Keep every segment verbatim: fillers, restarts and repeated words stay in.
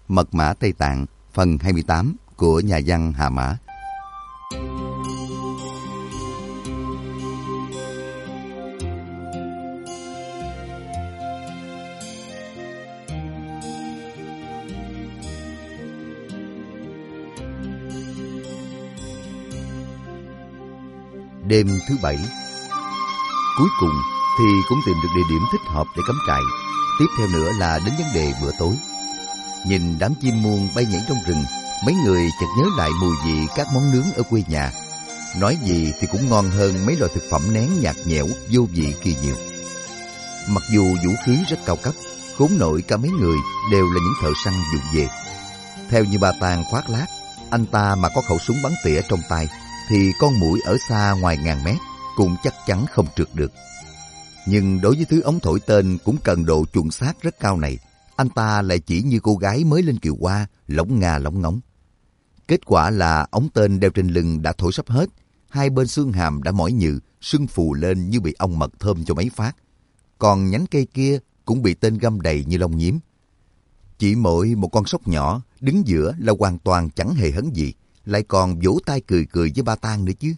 Mật mã Tây Tạng, phần hai mươi tám của nhà văn Hà Mã. Đêm thứ bảy. Cuối cùng thì cũng tìm được địa điểm thích hợp để cắm trại. Tiếp theo nữa là đến vấn đề bữa tối. Nhìn đám chim muông bay nhảy trong rừng, mấy người chợt nhớ lại mùi vị các món nướng ở quê nhà. Nói gì thì cũng ngon hơn mấy loại thực phẩm nén nhạt nhẽo, vô vị kia nhiều. Mặc dù vũ khí rất cao cấp, khốn nổi cả mấy người đều là những thợ săn vụng về. Theo như Ba Tàng khoác lác, anh ta mà có khẩu súng bắn tỉa trong tay, thì con muỗi ở xa ngoài ngàn mét cũng chắc chắn không trượt được. Nhưng đối với thứ ống thổi tên cũng cần độ chuẩn xác rất cao này, anh ta lại chỉ như cô gái mới lên kiều hoa, lóng ngà lóng ngóng. Kết quả là ống tên đeo trên lưng đã thổi sắp hết, hai bên xương hàm đã mỏi nhừ, sưng phù lên như bị ong mật thơm cho mấy phát. Còn nhánh cây kia cũng bị tên găm đầy như lông nhím. Chỉ mỗi một con sóc nhỏ đứng giữa là hoàn toàn chẳng hề hấn gì, lại còn vỗ tay cười cười với Ba Tàng nữa chứ.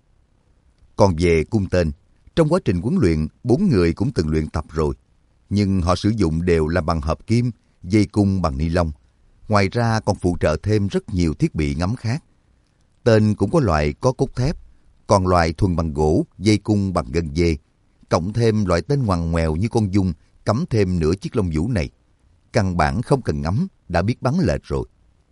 Còn về cung tên, trong quá trình huấn luyện, bốn người cũng từng luyện tập rồi. Nhưng họ sử dụng đều là bằng hợp kim, dây cung bằng ni lông. Ngoài ra còn phụ trợ thêm rất nhiều thiết bị ngắm khác. Tên cũng có loại có cốt thép, còn loại thuần bằng gỗ, dây cung bằng gân dê. Cộng thêm loại tên ngoằn ngoèo như con giun, cắm thêm nửa chiếc lông vũ này. Căn bản không cần ngắm, đã biết bắn lệch rồi.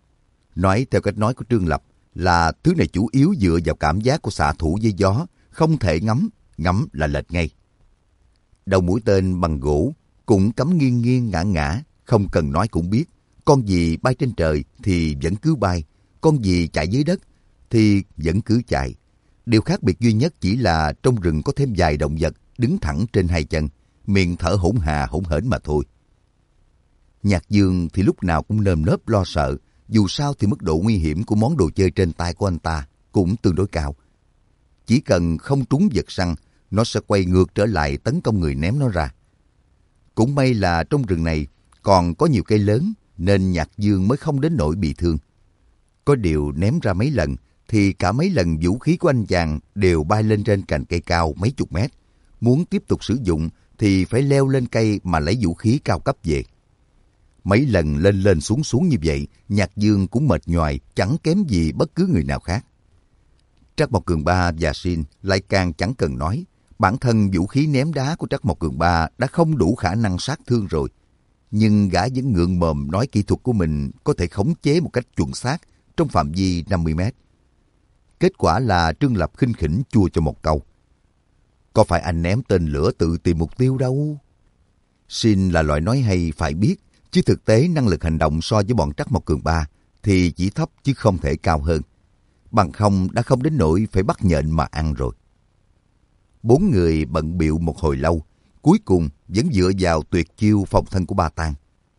Nói theo cách nói của Trương Lập, là thứ này chủ yếu dựa vào cảm giác của xạ thủ với gió, không thể ngắm, ngắm là lệch ngay. Đầu mũi tên bằng gỗ cũng cắm nghiêng nghiêng ngã ngã, không cần nói cũng biết. Con gì bay trên trời thì vẫn cứ bay, con gì chạy dưới đất thì vẫn cứ chạy. Điều khác biệt duy nhất chỉ là trong rừng có thêm vài động vật đứng thẳng trên hai chân, miệng thở hổn hà hổn hển mà thôi. Nhạc Dương thì lúc nào cũng nơm nớp lo sợ, dù sao thì mức độ nguy hiểm của món đồ chơi trên tay của anh ta cũng tương đối cao. Chỉ cần không trúng vật săn, nó sẽ quay ngược trở lại tấn công người ném nó ra. Cũng may là trong rừng này còn có nhiều cây lớn, nên Nhạc Dương mới không đến nỗi bị thương. Có điều ném ra mấy lần, thì cả mấy lần vũ khí của anh chàng đều bay lên trên cành cây cao mấy chục mét. Muốn tiếp tục sử dụng thì phải leo lên cây mà lấy vũ khí cao cấp về. Mấy lần lên lên xuống xuống như vậy, Nhạc Dương cũng mệt nhoài, chẳng kém gì bất cứ người nào khác. Trắc Mộc Cường Ba và Sin lại càng chẳng cần nói. Bản thân vũ khí ném đá của Trắc Mộc Cường Ba đã không đủ khả năng sát thương rồi. Nhưng gã vẫn ngượng mồm nói kỹ thuật của mình có thể khống chế một cách chuẩn xác trong phạm vi năm mươi mét. Kết quả là Trương Lập khinh khỉnh chua cho một câu. Có phải anh ném tên lửa tự tìm mục tiêu đâu? Sin là loại nói hay phải biết, chứ thực tế năng lực hành động so với bọn Trắc Mộc Cường Ba thì chỉ thấp chứ không thể cao hơn. Bằng không đã không đến nỗi phải bắt nhện mà ăn rồi. Bốn người bận bịu một hồi lâu, cuối cùng vẫn dựa vào tuyệt chiêu phòng thân của Ba Tàng.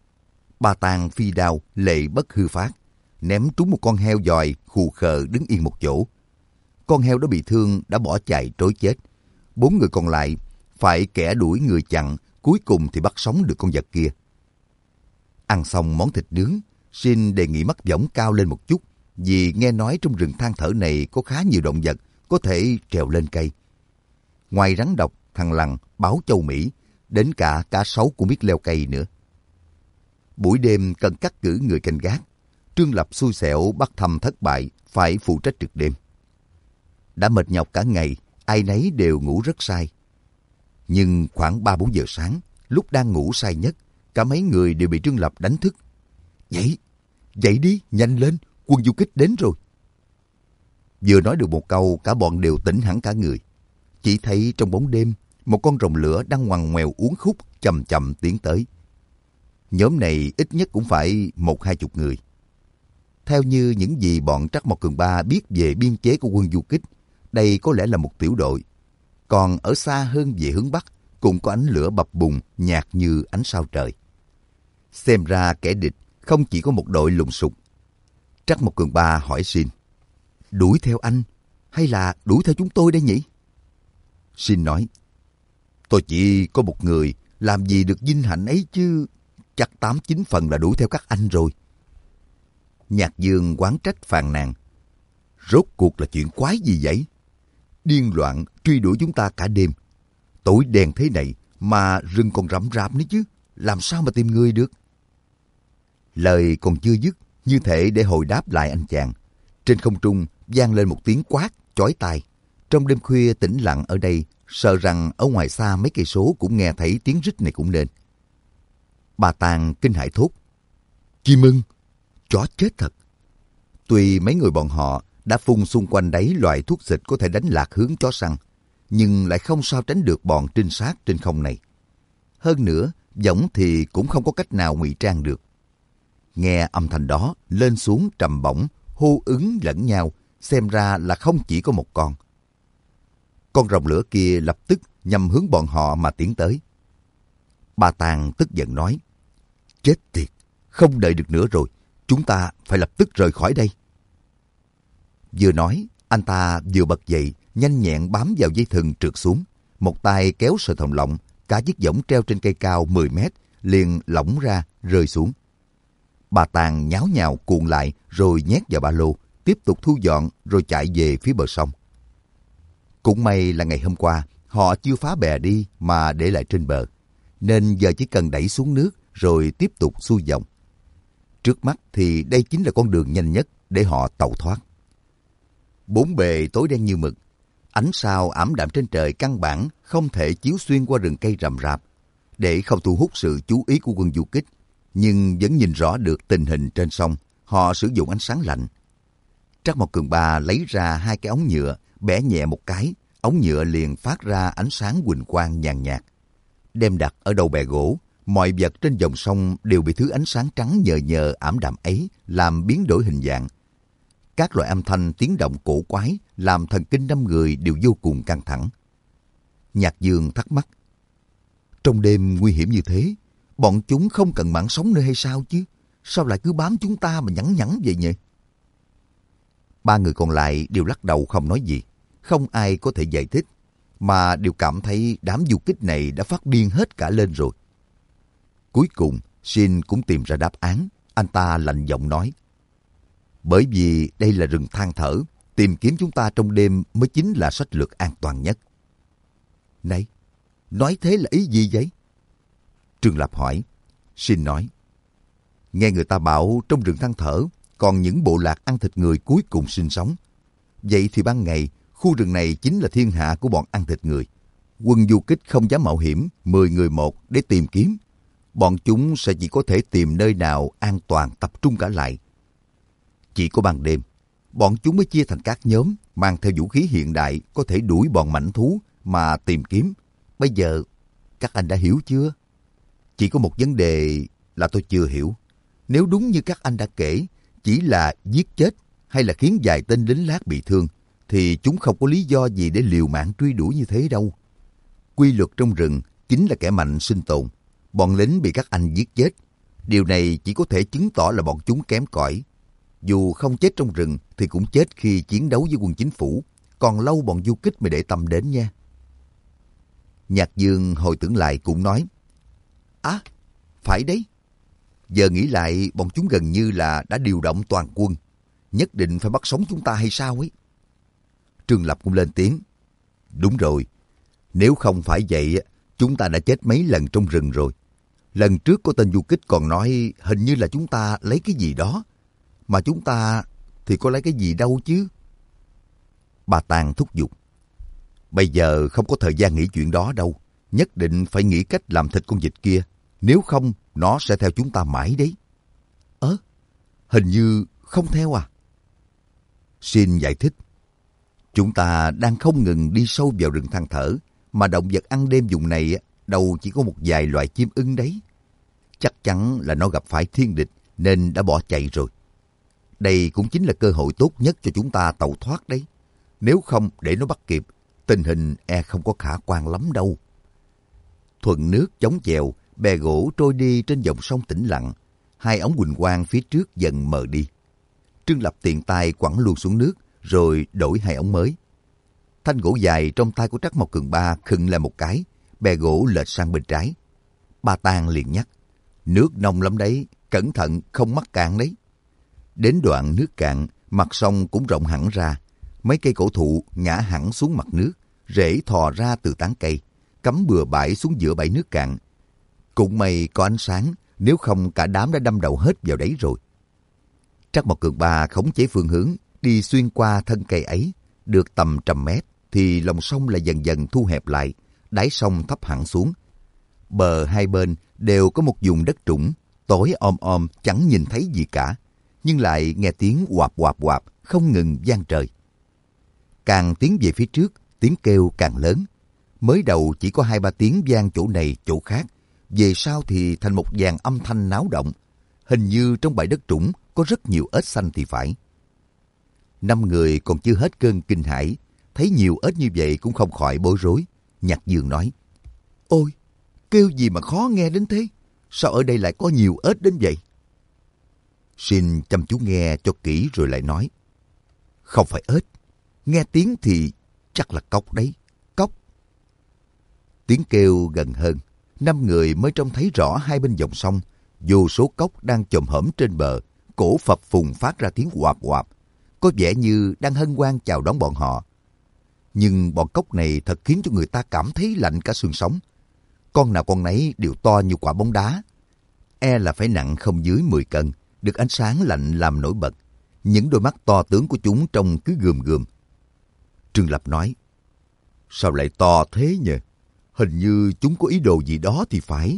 Ba Tàng phi đao lệ bất hư phát, ném trúng một con heo dòi khù khờ đứng yên một chỗ. Con heo đó bị thương đã bỏ chạy trối chết. Bốn người còn lại phải kẻ đuổi người chặn, cuối cùng thì bắt sống được con vật kia. Ăn xong món thịt nướng, Sin đề nghị mắc võng cao lên một chút, vì nghe nói trong rừng than thở này có khá nhiều động vật có thể trèo lên cây. Ngoài rắn độc, thằn lằn, báo châu Mỹ, đến cả cá sấu cũng biết leo cây nữa. Buổi đêm cần cắt cử người canh gác. Trương Lập xui xẻo bắt thăm thất bại, phải phụ trách trực đêm. Đã mệt nhọc cả ngày, ai nấy đều ngủ rất say. Nhưng khoảng ba bốn giờ sáng, lúc đang ngủ say nhất, cả mấy người đều bị Trương Lập đánh thức. Dậy, dậy đi, nhanh lên, quân du kích đến rồi. Vừa nói được một câu, cả bọn đều tỉnh hẳn cả người. Chỉ thấy trong bóng đêm, một con rồng lửa đang ngoằn ngoèo uốn khúc chậm chậm tiến tới. Nhóm này ít nhất cũng phải một hai chục người. Theo như những gì bọn Trắc Mộc Cường Ba biết về biên chế của quân du kích, đây có lẽ là một tiểu đội. Còn ở xa hơn về hướng Bắc, cũng có ánh lửa bập bùng nhạt như ánh sao trời. Xem ra kẻ địch không chỉ có một đội lùng sục. Trắc Mộc Cường Ba hỏi Sin, đuổi theo anh hay là đuổi theo chúng tôi đây nhỉ? Sin nói, tôi chỉ có một người, làm gì được vinh hạnh ấy chứ, chắc tám chín phần là đuổi theo các anh rồi. Nhạc Dương oán trách phàn nàn. Rốt cuộc là chuyện quái gì vậy? Điên loạn truy đuổi chúng ta cả đêm. Tối đen thế này mà rừng còn rậm rạp nữa chứ. Làm sao mà tìm người được? Lời còn chưa dứt, như thể để hồi đáp lại anh chàng. Trên không trung vang lên một tiếng quát chói tai. Trong đêm khuya tĩnh lặng ở đây, sợ rằng ở ngoài xa mấy cây số cũng nghe thấy tiếng rít này cũng nên. Bà Tàng kinh hãi thốt. Chim ưng, chó chết thật. Tuy mấy người bọn họ đã phun xung quanh đấy loại thuốc xịt có thể đánh lạc hướng chó săn, nhưng lại không sao tránh được bọn trinh sát trên không này. Hơn nữa, giọng thì cũng không có cách nào ngụy trang được. Nghe âm thanh đó lên xuống trầm bổng, hô ứng lẫn nhau, xem ra là không chỉ có một con. Con rồng lửa kia lập tức nhằm hướng bọn họ mà tiến tới. Bà Tàng tức giận nói, chết tiệt, không đợi được nữa rồi, chúng ta phải lập tức rời khỏi đây. Vừa nói, anh ta vừa bật dậy, nhanh nhẹn bám vào dây thừng trượt xuống. Một tay kéo sợi thòng lọng, cả chiếc võng treo trên cây cao mười mét, liền lỏng ra, rơi xuống. Bà Tàng nháo nhào cuộn lại rồi nhét vào ba lô, tiếp tục thu dọn rồi chạy về phía bờ sông. Cũng may là ngày hôm qua, họ chưa phá bè đi mà để lại trên bờ, nên giờ chỉ cần đẩy xuống nước rồi tiếp tục xuôi dòng. Trước mắt thì đây chính là con đường nhanh nhất để họ tẩu thoát. Bốn bề tối đen như mực, ánh sao ảm đạm trên trời căn bản không thể chiếu xuyên qua rừng cây rậm rạp để không thu hút sự chú ý của quân du kích, nhưng vẫn nhìn rõ được tình hình trên sông. Họ sử dụng ánh sáng lạnh. Trắc Mộc Cường Ba lấy ra hai cái ống nhựa, bẻ nhẹ một cái, ống nhựa liền phát ra ánh sáng huỳnh quang nhàn nhạt. Đem đặt ở đầu bè gỗ, mọi vật trên dòng sông đều bị thứ ánh sáng trắng nhờ nhờ ảm đạm ấy làm biến đổi hình dạng. Các loại âm thanh tiếng động cổ quái làm thần kinh năm người đều vô cùng căng thẳng. Nhạc Dương thắc mắc, trong đêm nguy hiểm như thế, bọn chúng không cần mạng sống nữa hay sao chứ? Sao lại cứ bám chúng ta mà nhẵn nhẵn vậy nhỉ? Ba người còn lại đều lắc đầu không nói gì. Không ai có thể giải thích, mà đều cảm thấy đám du kích này đã phát điên hết cả lên rồi. Cuối cùng, Shin cũng tìm ra đáp án. Anh ta lạnh giọng nói, bởi vì đây là rừng than thở, tìm kiếm chúng ta trong đêm mới chính là sách lược an toàn nhất. Này, nói thế là ý gì vậy? Trương Lập hỏi. Shin nói, nghe người ta bảo trong rừng than thở còn những bộ lạc ăn thịt người cuối cùng sinh sống. Vậy thì ban ngày, khu rừng này chính là thiên hạ của bọn ăn thịt người. Quân du kích không dám mạo hiểm mười người một để tìm kiếm. Bọn chúng sẽ chỉ có thể tìm nơi nào an toàn tập trung cả lại. Chỉ có ban đêm, bọn chúng mới chia thành các nhóm, mang theo vũ khí hiện đại có thể đuổi bọn mãnh thú mà tìm kiếm. Bây giờ, các anh đã hiểu chưa? Chỉ có một vấn đề là tôi chưa hiểu. Nếu đúng như các anh đã kể, chỉ là giết chết hay là khiến vài tên lính lát bị thương, thì chúng không có lý do gì để liều mạng truy đuổi như thế đâu. Quy luật trong rừng chính là kẻ mạnh sinh tồn. Bọn lính bị các anh giết chết. Điều này chỉ có thể chứng tỏ là bọn chúng kém cỏi. Dù không chết trong rừng thì cũng chết khi chiến đấu với quân chính phủ. Còn lâu bọn du kích mới để tâm đến nha. Nhạc Dương hồi tưởng lại cũng nói, à, phải đấy. Giờ nghĩ lại bọn chúng gần như là đã điều động toàn quân. Nhất định phải bắt sống chúng ta hay sao ấy? Trương Lập cũng lên tiếng, đúng rồi. Nếu không phải vậy, chúng ta đã chết mấy lần trong rừng rồi. Lần trước có tên du kích còn nói hình như là chúng ta lấy cái gì đó. Mà chúng ta thì có lấy cái gì đâu chứ? Bà Tàng thúc giục, bây giờ không có thời gian nghĩ chuyện đó đâu. Nhất định phải nghĩ cách làm thịt con vịt kia. Nếu không, nó sẽ theo chúng ta mãi đấy. Ơ, hình như không theo à? Shin giải thích, chúng ta đang không ngừng đi sâu vào rừng than thở, mà động vật ăn đêm vùng này đâu chỉ có một vài loại chim ưng đấy. Chắc chắn là nó gặp phải thiên địch nên đã bỏ chạy rồi. Đây cũng chính là cơ hội tốt nhất cho chúng ta tẩu thoát đấy. Nếu không để nó bắt kịp, tình hình e không có khả quan lắm đâu. Thuận nước chống chèo, bè gỗ trôi đi trên dòng sông tĩnh lặng. Hai ống huỳnh quang phía trước dần mờ đi. Trương Lập tiện tay quẳng luôn xuống nước, rồi đổi hai ống mới. Thanh gỗ dài trong tay của Trắc Mộc Cường Ba khựng lại một cái, bè gỗ lệch sang bên trái. Ba Tang liền nhắc, nước nông lắm đấy, cẩn thận không mắc cạn đấy. Đến đoạn nước cạn, mặt sông cũng rộng hẳn ra. Mấy cây cổ thụ ngã hẳn xuống mặt nước, rễ thò ra từ tán cây, cắm bừa bãi xuống giữa bãi nước cạn. Cũng may có ánh sáng, nếu không cả đám đã đâm đầu hết vào đấy rồi. Trắc Mộc Cường Ba khống chế phương hướng, đi xuyên qua thân cây ấy, được tầm trăm mét, thì lòng sông lại dần dần thu hẹp lại, đáy sông thấp hẳn xuống. Bờ hai bên đều có một vùng đất trũng, tối om om chẳng nhìn thấy gì cả, nhưng lại nghe tiếng oạp oạp oạp không ngừng vang trời. Càng tiến về phía trước, tiếng kêu càng lớn. Mới đầu chỉ có hai ba tiếng vang chỗ này chỗ khác, về sau thì thành một dàn âm thanh náo động. Hình như trong bãi đất trũng có rất nhiều ếch xanh thì phải. Năm người còn chưa hết cơn kinh hãi, thấy nhiều ếch như vậy cũng không khỏi bối rối. Nhạc Dương nói: Ôi, kêu gì mà khó nghe đến thế? Sao ở đây lại có nhiều ếch đến vậy? Xin chăm chú nghe cho kỹ rồi lại nói: Không phải ếch, nghe tiếng thì chắc là cóc đấy, cóc. Tiếng kêu gần hơn, năm người mới trông thấy rõ hai bên dòng sông, vô số cóc đang chồm hổm trên bờ, cổ phập phùng phát ra tiếng oạp oạp, có vẻ như đang hân hoan chào đón bọn họ. Nhưng bọn cóc này thật khiến cho người ta cảm thấy lạnh cả xương sống. Con nào con nấy đều to như quả bóng đá, e là phải nặng không dưới mười cân, được ánh sáng lạnh làm nổi bật. Những đôi mắt to tướng của chúng trông cứ gườm gườm. Trương Lập nói: Sao lại to thế nhỉ? Hình như chúng có ý đồ gì đó thì phải.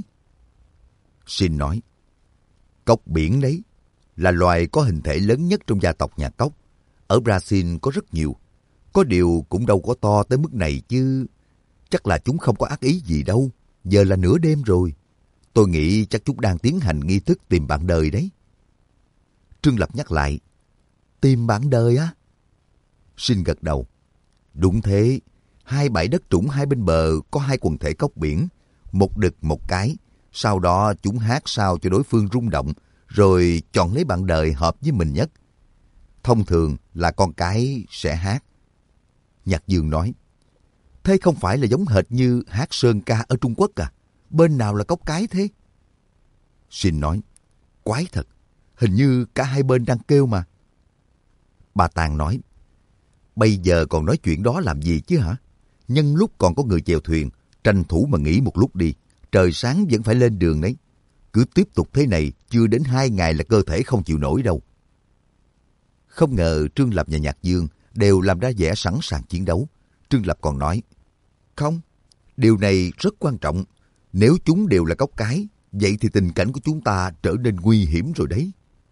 Xin nói: Cóc biển đấy, là loài có hình thể lớn nhất trong gia tộc nhà cóc. Ở Brazil có rất nhiều. Có điều cũng đâu có to tới mức này chứ. Chắc là chúng không có ác ý gì đâu. Giờ là nửa đêm rồi. Tôi nghĩ chắc chúng đang tiến hành nghi thức tìm bạn đời đấy. Trương Lập nhắc lại: Tìm bạn đời á? Xin gật đầu: Đúng thế. Hai bãi đất trũng hai bên bờ có hai quần thể cóc biển, một đực một cái. Sau đó chúng hát sao cho đối phương rung động, rồi chọn lấy bạn đời hợp với mình nhất. Thông thường là con cái sẽ hát. Nhạc Dương nói: Thế không phải là giống hệt như hát sơn ca ở Trung Quốc à? Bên nào là cóc cái thế? Xin nói: Quái thật, hình như cả hai bên đang kêu mà. Bà Tàng nói: Bây giờ còn nói chuyện đó làm gì chứ hả? Nhân lúc còn có người chèo thuyền, tranh thủ mà nghỉ một lúc đi. Trời sáng vẫn phải lên đường đấy. Cứ tiếp tục thế này, chưa đến hai ngày là cơ thể không chịu nổi đâu. Không ngờ Trương Lập và Nhạc Dương đều làm ra vẻ sẵn sàng chiến đấu. Trương Lập còn nói: Không, điều này rất quan trọng. Nếu chúng đều là cóc cái, vậy thì tình cảnh của chúng ta trở nên nguy hiểm rồi đấy.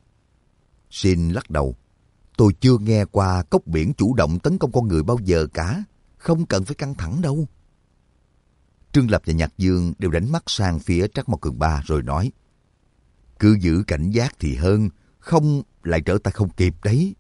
Xin lắc đầu: Tôi chưa nghe qua cóc biển chủ động tấn công con người bao giờ cả. Không cần phải căng thẳng đâu. Trương Lập và Nhạc Dương đều đánh mắt sang phía Trắc Mộc Cường Ba rồi nói: Cứ giữ cảnh giác thì hơn, không lại trở tay không kịp đấy.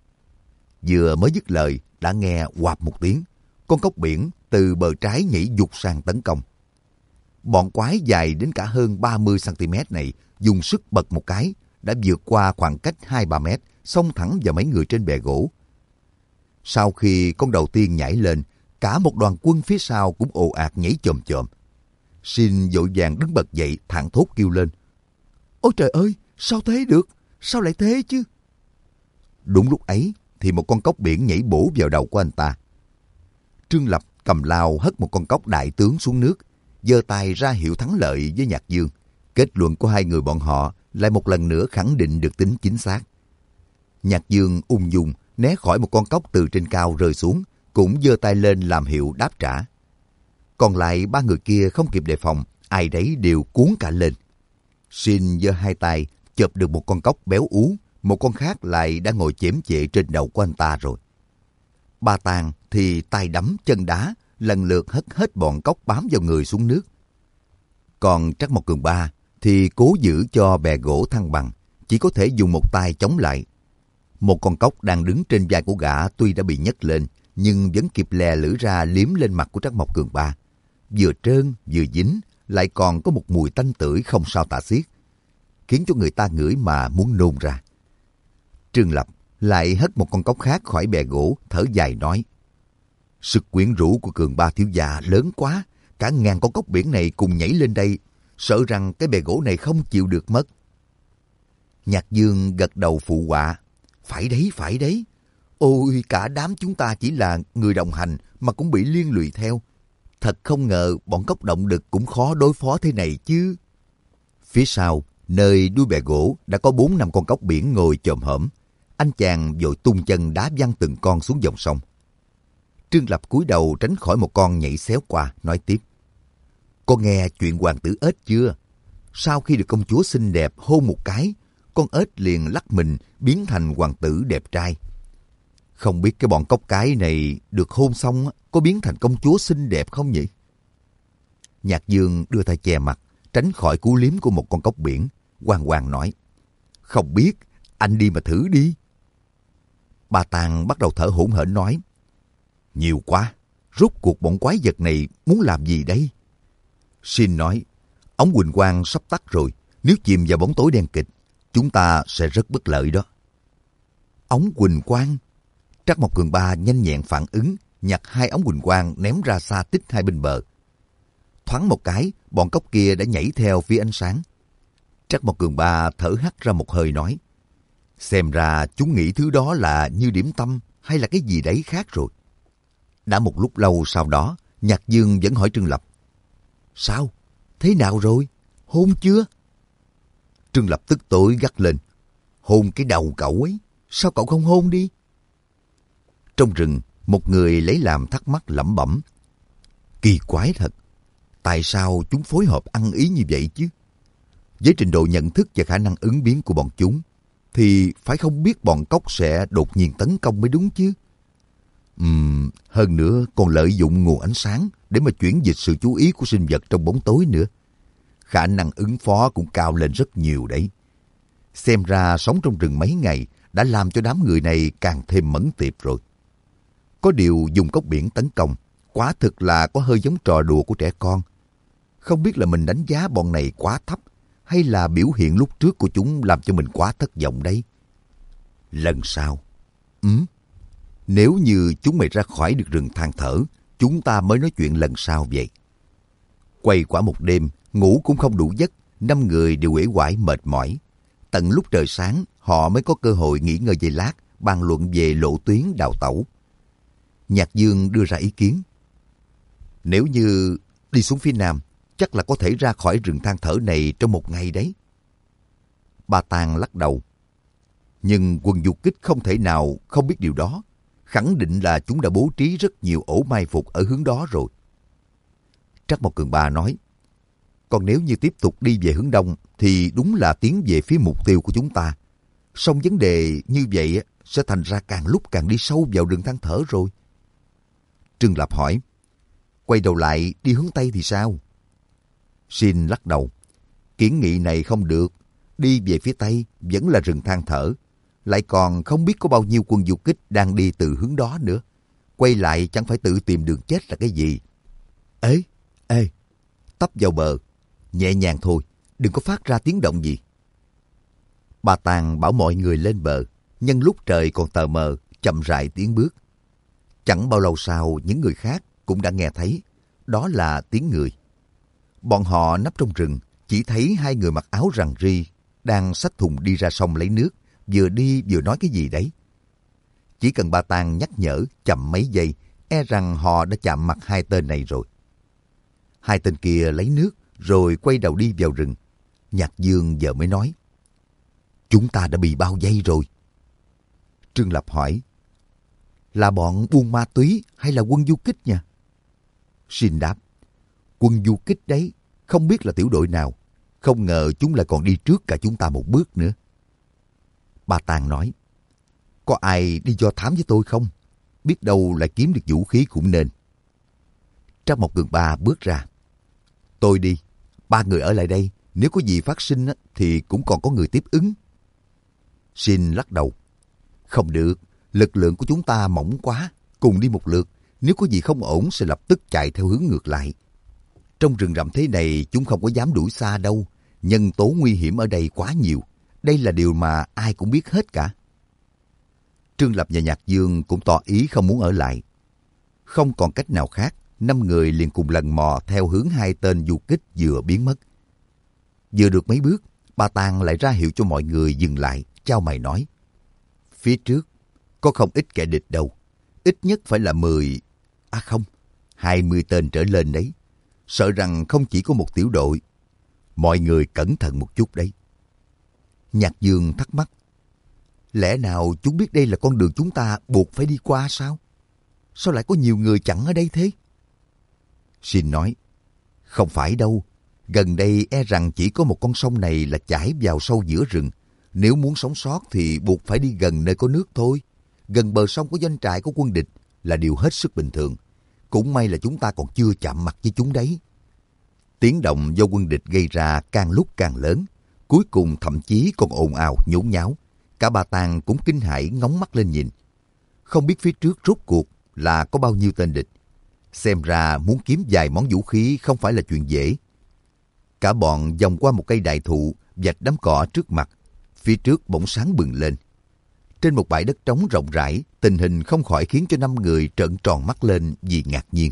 Vừa mới dứt lời, đã nghe oạp một tiếng, con cóc biển từ bờ trái nhảy giụt sang tấn công. Bọn quái dài đến cả hơn ba mươi xăng-ti-mét này dùng sức bật một cái, đã vượt qua khoảng cách hai ba mét, xông thẳng vào mấy người trên bè gỗ. Sau khi con đầu tiên nhảy lên, cả một đoàn quân phía sau cũng ồ ạt nhảy chồm chồm. Xin vội vàng đứng bật dậy, thảng thốt kêu lên: Ôi trời ơi, sao thế được? Sao lại thế chứ? Đúng lúc ấy thì một con cóc biển nhảy bổ vào đầu của anh ta. Trương Lập cầm lao hất một con cóc đại tướng xuống nước, giơ tay ra hiệu thắng lợi với Nhạc Dương. Kết luận của hai người bọn họ lại một lần nữa khẳng định được tính chính xác. Nhạc Dương ung dung né khỏi một con cóc từ trên cao rơi xuống, cũng giơ tay lên làm hiệu đáp trả. Còn lại ba người kia không kịp đề phòng, ai đấy đều cuốn cả lên. Xin giơ hai tay chộp được một con cóc béo ú, một con khác lại đã ngồi chễm chệ trên đầu của anh ta rồi. Ba Tàng thì tay đấm chân đá, lần lượt hất hết bọn cóc bám vào người xuống nước. Còn Trắc Mộc Cường Ba thì cố giữ cho bè gỗ thăng bằng, chỉ có thể dùng một tay chống lại. Một con cóc đang đứng trên vai của gã tuy đã bị nhấc lên, nhưng vẫn kịp lè lưỡi ra liếm lên mặt của Trắc Mộc Cường Ba. Vừa trơn, vừa dính, lại còn có một mùi tanh tưởi không sao tả xiết, khiến cho người ta ngửi mà muốn nôn ra. Trương Lập lại hất một con cóc khác khỏi bè gỗ, thở dài nói: Sức quyến rũ của Cường Ba thiếu gia lớn quá, cả ngàn con cóc biển này cùng nhảy lên đây, sợ rằng cái bè gỗ này không chịu được mất. Nhạc Dương gật đầu phụ họa. Phải đấy, phải đấy. Ôi, cả đám chúng ta chỉ là người đồng hành mà cũng bị liên lụy theo. Thật không ngờ bọn cóc động đực cũng khó đối phó thế này chứ. Phía sau, nơi đuôi bè gỗ đã có bốn năm con cóc biển ngồi chồm hổm. Anh chàng vội tung chân đá văng từng con xuống dòng sông. Trương Lập cúi đầu tránh khỏi một con nhảy xéo qua, nói tiếp. Có nghe chuyện hoàng tử ếch chưa? Sau khi được công chúa xinh đẹp hôn một cái, con ếch liền lắc mình biến thành hoàng tử đẹp trai. Không biết cái bọn cóc cái này được hôn xong có biến thành công chúa xinh đẹp không nhỉ? Nhạc Dương đưa tay che mặt, tránh khỏi cú liếm của một con cóc biển, hoàng hoàng nói. Không biết, anh đi mà thử đi. Ba Tàng bắt đầu thở hổn hển nói. Nhiều quá, rốt cuộc bọn quái vật này muốn làm gì đây? Xin nói, ống huỳnh quang sắp tắt rồi, nếu chìm vào bóng tối đen kịt, chúng ta sẽ rất bất lợi đó. Ống huỳnh quang? Trắc Mộc Cường Ba nhanh nhẹn phản ứng, nhặt hai ống huỳnh quang ném ra xa tít hai bên bờ. Thoáng một cái, bọn cóc kia đã nhảy theo phía ánh sáng. Trắc Mộc Cường Ba thở hắt ra một hơi nói. Xem ra chúng nghĩ thứ đó là như điểm tâm hay là cái gì đấy khác rồi. Đã một lúc lâu sau đó, Nhạc Dương vẫn hỏi Trương Lập. Sao? Thế nào rồi? Hôn chưa? Trương Lập tức tối gắt lên. Hôn cái đầu cậu ấy, sao cậu không hôn đi? Trong rừng, một người lấy làm thắc mắc lẩm bẩm. Kỳ quái thật, tại sao chúng phối hợp ăn ý như vậy chứ? Với trình độ nhận thức và khả năng ứng biến của bọn chúng, thì phải không biết bọn cóc sẽ đột nhiên tấn công mới đúng chứ. Uhm, hơn nữa còn lợi dụng nguồn ánh sáng để mà chuyển dịch sự chú ý của sinh vật trong bóng tối nữa. Khả năng ứng phó cũng cao lên rất nhiều đấy. Xem ra sống trong rừng mấy ngày đã làm cho đám người này càng thêm mẫn tiệp rồi. Có điều dùng cóc biển tấn công, quả thực là có hơi giống trò đùa của trẻ con. Không biết là mình đánh giá bọn này quá thấp, hay là biểu hiện lúc trước của chúng làm cho mình quá thất vọng đấy. Lần sau, ừ, nếu như chúng mày ra khỏi được rừng than thở, chúng ta mới nói chuyện lần sau vậy. Quay quả một đêm, ngủ cũng không đủ giấc, năm người đều uể oải mệt mỏi. Tận lúc trời sáng, họ mới có cơ hội nghỉ ngơi giây lát, bàn luận về lộ tuyến đào tẩu. Nhạc Dương đưa ra ý kiến. Nếu như đi xuống phía nam, chắc là có thể ra khỏi rừng than thở này trong một ngày đấy. Ba Tàng lắc đầu. Nhưng quân du kích không thể nào không biết điều đó. Khẳng định là chúng đã bố trí rất nhiều ổ mai phục ở hướng đó rồi. Trắc Mộc Cường Ba nói. Còn nếu như tiếp tục đi về hướng đông thì đúng là tiến về phía mục tiêu của chúng ta. Song vấn đề như vậy sẽ thành ra càng lúc càng đi sâu vào rừng than thở rồi. Trương Lập hỏi. Quay đầu lại đi hướng Tây thì sao? Xin lắc đầu. Kiến nghị này không được. Đi về phía Tây vẫn là rừng than thở. Lại còn không biết có bao nhiêu quân du kích đang đi từ hướng đó nữa. Quay lại chẳng phải tự tìm đường chết là cái gì. Ê, ê, tấp vào bờ. Nhẹ nhàng thôi, đừng có phát ra tiếng động gì. Bà Tàng bảo mọi người lên bờ. Nhân lúc trời còn tờ mờ, chậm rãi tiến bước. Chẳng bao lâu sau, những người khác cũng đã nghe thấy. Đó là tiếng người. Bọn họ nấp trong rừng, chỉ thấy hai người mặc áo rằn ri đang xách thùng đi ra sông lấy nước, vừa đi vừa nói cái gì đấy. Chỉ cần Ba Tàng nhắc nhở chậm mấy giây, e rằng họ đã chạm mặt hai tên này rồi. Hai tên kia lấy nước rồi quay đầu đi vào rừng. Nhạc Dương giờ mới nói. Chúng ta đã bị bao vây rồi. Trương Lập hỏi. Là bọn buôn ma túy hay là quân du kích nha? Xin đáp. Quân du kích đấy, không biết là tiểu đội nào. Không ngờ chúng lại còn đi trước cả chúng ta một bước nữa. Ba Tàng nói. Có ai đi do thám với tôi không? Biết đâu lại kiếm được vũ khí cũng nên. Trắc Mộc Cường Ba bước ra. Tôi đi. Ba người ở lại đây. Nếu có gì phát sinh thì cũng còn có người tiếp ứng. Xin lắc đầu. Không được. Lực lượng của chúng ta mỏng quá. Cùng đi một lượt. Nếu có gì không ổn sẽ lập tức chạy theo hướng ngược lại. Trong rừng rậm thế này chúng không có dám đuổi xa đâu. Nhân tố nguy hiểm ở đây quá nhiều. Đây là điều mà ai cũng biết hết cả. Trương Lập và Nhạc Dương cũng tỏ ý không muốn ở lại. Không còn cách nào khác, năm người liền cùng lần mò theo hướng hai tên du kích vừa biến mất. Vừa được mấy bước, Ba Tàng lại ra hiệu cho mọi người dừng lại, chau mày nói. Phía trước, có không ít kẻ địch đâu. Ít nhất phải là mười... À không, hai mươi tên trở lên đấy. Sợ rằng không chỉ có một tiểu đội. Mọi người cẩn thận một chút đấy. Nhạc Dương thắc mắc. Lẽ nào chúng biết đây là con đường chúng ta buộc phải đi qua sao? Sao lại có nhiều người chặn ở đây thế? Shin nói. Không phải đâu. Gần đây e rằng chỉ có một con sông này là chảy vào sâu giữa rừng. Nếu muốn sống sót thì buộc phải đi gần nơi có nước thôi. Gần bờ sông có doanh trại của quân địch là điều hết sức bình thường. Cũng may là chúng ta còn chưa chạm mặt với chúng đấy. Tiếng động do quân địch gây ra càng lúc càng lớn. Cuối cùng thậm chí còn ồn ào nhốn nháo. Cả Ba Tàng cũng kinh hãi ngóng mắt lên nhìn. Không biết phía trước rốt cuộc là có bao nhiêu tên địch. Xem ra muốn kiếm vài món vũ khí không phải là chuyện dễ. Cả bọn vòng qua một cây đại thụ, vạch đám cỏ trước mặt. Phía trước bỗng sáng bừng lên. Trên một bãi đất trống rộng rãi, tình hình không khỏi khiến cho năm người trợn tròn mắt lên vì ngạc nhiên.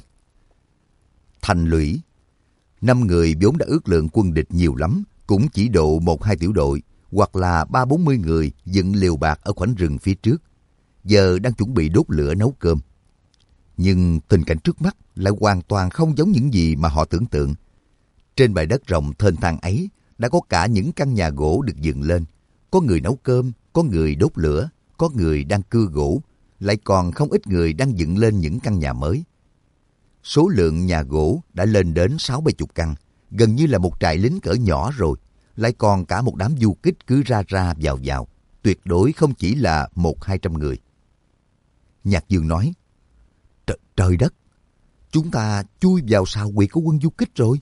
Thành lũy. Năm người vốn đã ước lượng quân địch nhiều lắm, cũng chỉ độ một hai tiểu đội, hoặc là ba bốn mươi người dựng liều bạt ở khoảnh rừng phía trước. Giờ đang chuẩn bị đốt lửa nấu cơm. Nhưng tình cảnh trước mắt lại hoàn toàn không giống những gì mà họ tưởng tượng. Trên bãi đất rộng thênh thang ấy đã có cả những căn nhà gỗ được dựng lên. Có người nấu cơm, có người đốt lửa, có người đang cưa gỗ, lại còn không ít người đang dựng lên những căn nhà mới. Số lượng nhà gỗ đã lên đến sáu bảy chục căn, gần như là một trại lính cỡ nhỏ rồi. Lại còn cả một đám du kích cứ ra ra vào vào, tuyệt đối không chỉ là một hai trăm người. Nhạc Dương nói, Tr- trời đất, chúng ta chui vào sao huyệt của quân du kích rồi.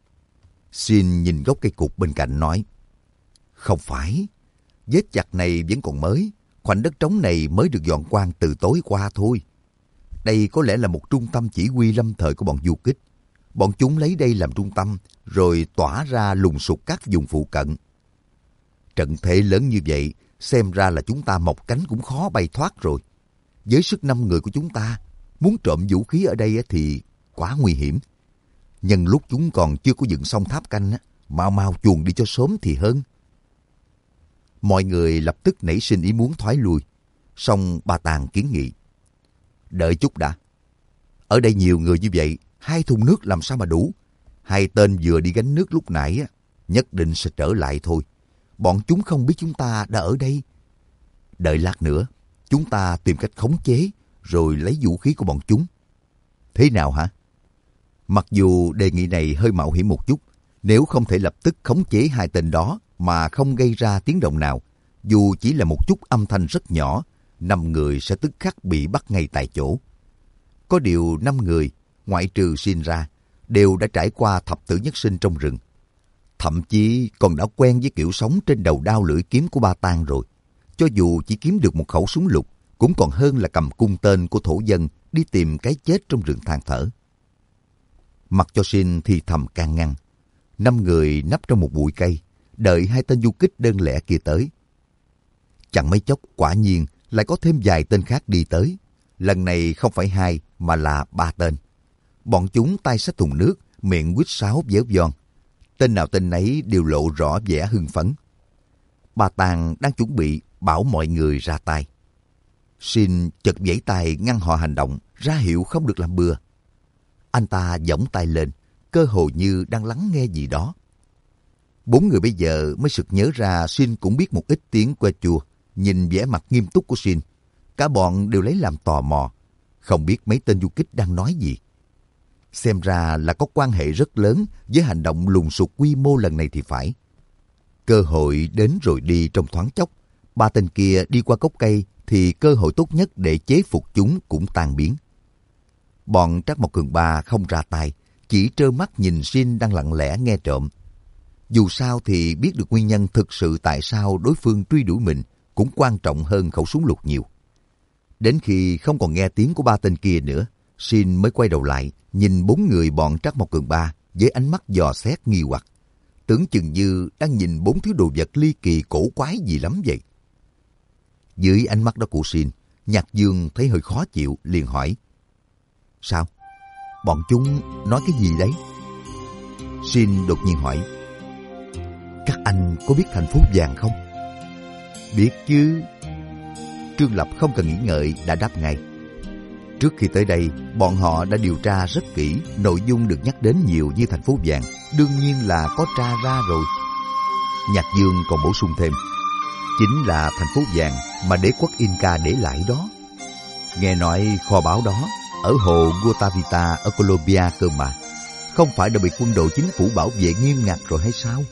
Shin nhìn gốc cây cụt bên cạnh nói, không phải, vết chặt này vẫn còn mới, khoảnh đất trống này mới được dọn quang từ tối qua thôi. Đây có lẽ là một trung tâm chỉ huy lâm thời của bọn du kích. Bọn chúng lấy đây làm trung tâm, rồi tỏa ra lùng sục các vùng phụ cận. Trận thế lớn như vậy, xem ra là chúng ta mọc cánh cũng khó bay thoát rồi. Với sức năm người của chúng ta, muốn trộm vũ khí ở đây thì quá nguy hiểm. Nhân lúc chúng còn chưa có dựng xong tháp canh, mau mau chuồn đi cho sớm thì hơn. Mọi người lập tức nảy sinh ý muốn thoái lui. Song Ba Tàng kiến nghị. Đợi chút đã. Ở đây nhiều người như vậy, hai thùng nước làm sao mà đủ? Hai tên vừa đi gánh nước lúc nãy nhất định sẽ trở lại thôi. Bọn chúng không biết chúng ta đã ở đây. Đợi lát nữa, chúng ta tìm cách khống chế, rồi lấy vũ khí của bọn chúng. Thế nào hả? Mặc dù đề nghị này hơi mạo hiểm một chút, nếu không thể lập tức khống chế hai tên đó mà không gây ra tiếng động nào, dù chỉ là một chút âm thanh rất nhỏ, năm người sẽ tức khắc bị bắt ngay tại chỗ. Có điều năm người, ngoại trừ Shin ra, đều đã trải qua thập tử nhất sinh trong rừng. Thậm chí còn đã quen với kiểu sống trên đầu đao lưỡi kiếm của Ba Tàng rồi. Cho dù chỉ kiếm được một khẩu súng lục, cũng còn hơn là cầm cung tên của thổ dân đi tìm cái chết trong rừng than thở. Mặc cho Shin thì thầm can ngăn. Năm người nấp trong một bụi cây, đợi hai tên du kích đơn lẻ kia tới. Chẳng mấy chốc quả nhiên lại có thêm vài tên khác đi tới. Lần này không phải hai mà là ba tên. Bọn chúng tay xách thùng nước, miệng huýt sáo véo von. Tên nào tên nấy đều lộ rõ vẻ hưng phấn. Ba Tàng đang chuẩn bị bảo mọi người ra tay. Shin chợt vẫy tay ngăn họ hành động, ra hiệu không được làm bừa. Anh ta giỗng tay lên, cơ hồ như đang lắng nghe gì đó. Bốn người bây giờ mới sực nhớ ra Shin cũng biết một ít tiếng Quechua. Nhìn vẻ mặt nghiêm túc của Shin, cả bọn đều lấy làm tò mò, không biết mấy tên du kích đang nói gì. Xem ra là có quan hệ rất lớn với hành động lùng sục quy mô lần này thì phải. Cơ hội đến rồi đi trong thoáng chốc. Ba tên kia đi qua gốc cây thì cơ hội tốt nhất để chế phục chúng cũng tan biến. Bọn Trác Mộc Cường Ba không ra tay, chỉ trơ mắt nhìn Shin đang lặng lẽ nghe trộm. Dù sao thì biết được nguyên nhân thực sự tại sao đối phương truy đuổi mình cũng quan trọng hơn khẩu súng lục nhiều. Đến khi không còn nghe tiếng của ba tên kia nữa, Shin mới quay đầu lại, nhìn bốn người bọn Trác Mộc Cường Ba với ánh mắt dò xét nghi hoặc. Tưởng chừng như đang nhìn bốn thứ đồ vật ly kỳ cổ quái gì lắm vậy. Dưới ánh mắt đó của Shin, Nhạc Dương thấy hơi khó chịu, liền hỏi. Sao? Bọn chúng nói cái gì đấy? Shin đột nhiên hỏi. Các anh có biết thành phố vàng không? Biết chứ. Trương Lập không cần nghĩ ngợi đã đáp ngay. Trước khi tới đây, bọn họ đã điều tra rất kỹ, nội dung được nhắc đến nhiều như thành phố vàng, đương nhiên là có tra ra rồi. Nhạc Dương còn bổ sung thêm, chính là thành phố vàng mà đế quốc Inca để lại đó. Nghe nói kho báu đó ở hồ Guatavita ở Colombia cơ mà. Không phải đã bị quân đội chính phủ bảo vệ nghiêm ngặt rồi hay sao?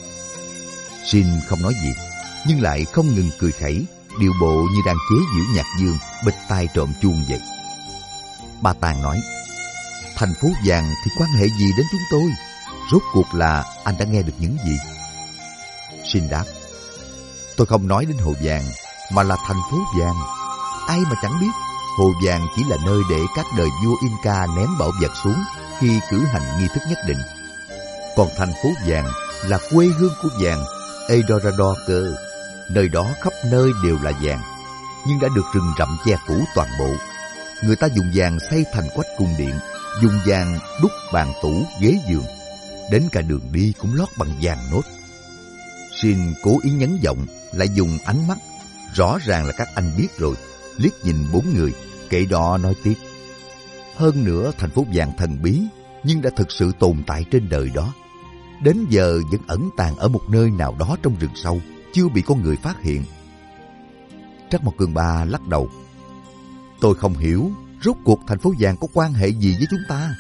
Shin không nói gì, nhưng lại không ngừng cười khẩy, điệu bộ như đang chế giễu Nhạc Dương bịch tai trộm chuông vậy. Ba Tàng nói, thành phố vàng thì quan hệ gì đến chúng tôi? Rốt cuộc là anh đã nghe được những gì? Shin đáp, tôi không nói đến hồ vàng, mà là thành phố vàng. Ai mà chẳng biết, hồ vàng chỉ là nơi để các đời vua Inca ném bảo vật xuống khi cử hành nghi thức nhất định. Còn thành phố vàng là quê hương của vàng, Eldorado cơ. Nơi đó khắp nơi đều là vàng, nhưng đã được rừng rậm che phủ toàn bộ. Người ta dùng vàng xây thành quách cung điện, dùng vàng đúc bàn tủ, ghế giường. Đến cả đường đi cũng lót bằng vàng nốt. Shin cố ý nhấn giọng, lại dùng ánh mắt. Rõ ràng là các anh biết rồi. Liếc nhìn bốn người, kệ đó nói tiếp. Hơn nữa thành phố vàng thần bí, nhưng đã thực sự tồn tại trên đời đó. Đến giờ vẫn ẩn tàng ở một nơi nào đó trong rừng sâu, chưa bị con người phát hiện. Trắc Mộc Cường Ba lắc đầu. Tôi không hiểu, rốt cuộc thành phố vàng có quan hệ gì với chúng ta?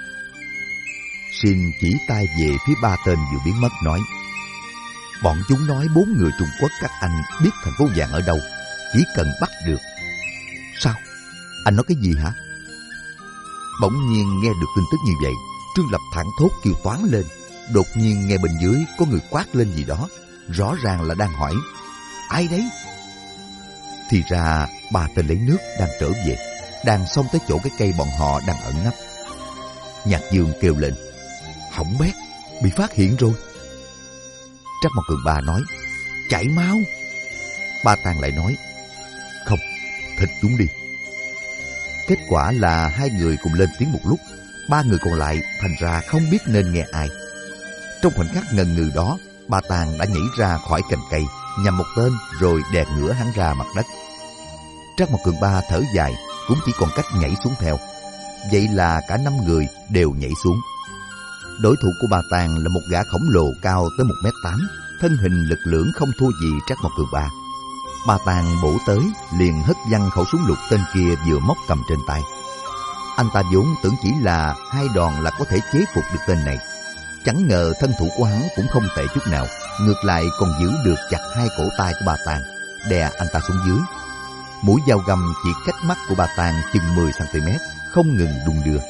Shin chỉ tay về phía ba tên vừa biến mất nói. Bọn chúng nói bốn người Trung Quốc các anh biết thành phố vàng ở đâu, chỉ cần bắt được. Sao? Anh nói cái gì hả? Bỗng nhiên nghe được tin tức như vậy, Trương Lập thảng thốt kêu toáng lên. Đột nhiên nghe bên dưới có người quát lên gì đó, rõ ràng là đang hỏi, ai đấy? Thì ra ba tên lấy nước đang trở về, đang xông tới chỗ cái cây bọn họ đang ẩn nấp. Nhạc Dương kêu lên, hỏng bét, bị phát hiện rồi. Trắc Mộc Cường Ba nói, chạy mau. Ba Tàng lại nói, không, thịt chúng đi. Kết quả là hai người cùng lên tiếng một lúc, ba người còn lại thành ra không biết nên nghe ai. Trong khoảnh khắc ngần ngừ đó, Ba Tàng đã nhảy ra khỏi cành cây, nhằm một tên rồi đè ngửa hắn ra mặt đất. Trắc Mộc Cường Ba thở dài, cũng chỉ còn cách nhảy xuống theo. Vậy là cả năm người đều nhảy xuống. Đối thủ của Ba Tàng là một gã khổng lồ cao tới một mét tám, thân hình lực lưỡng không thua gì Trắc Mộc Cường Ba. Ba Tàng bổ tới, liền hất văng khẩu súng lục tên kia vừa móc cầm trên tay. Anh ta vốn tưởng chỉ là hai đòn là có thể chế phục được tên này. Chẳng ngờ thân thủ của hắn cũng không tệ chút nào, ngược lại còn giữ được chặt hai cổ tay của Ba Tàng, đè anh ta xuống dưới. Mũi dao găm chỉ cách mắt của Ba Tàng chừng mười xăng ti mét, không ngừng đung đưa.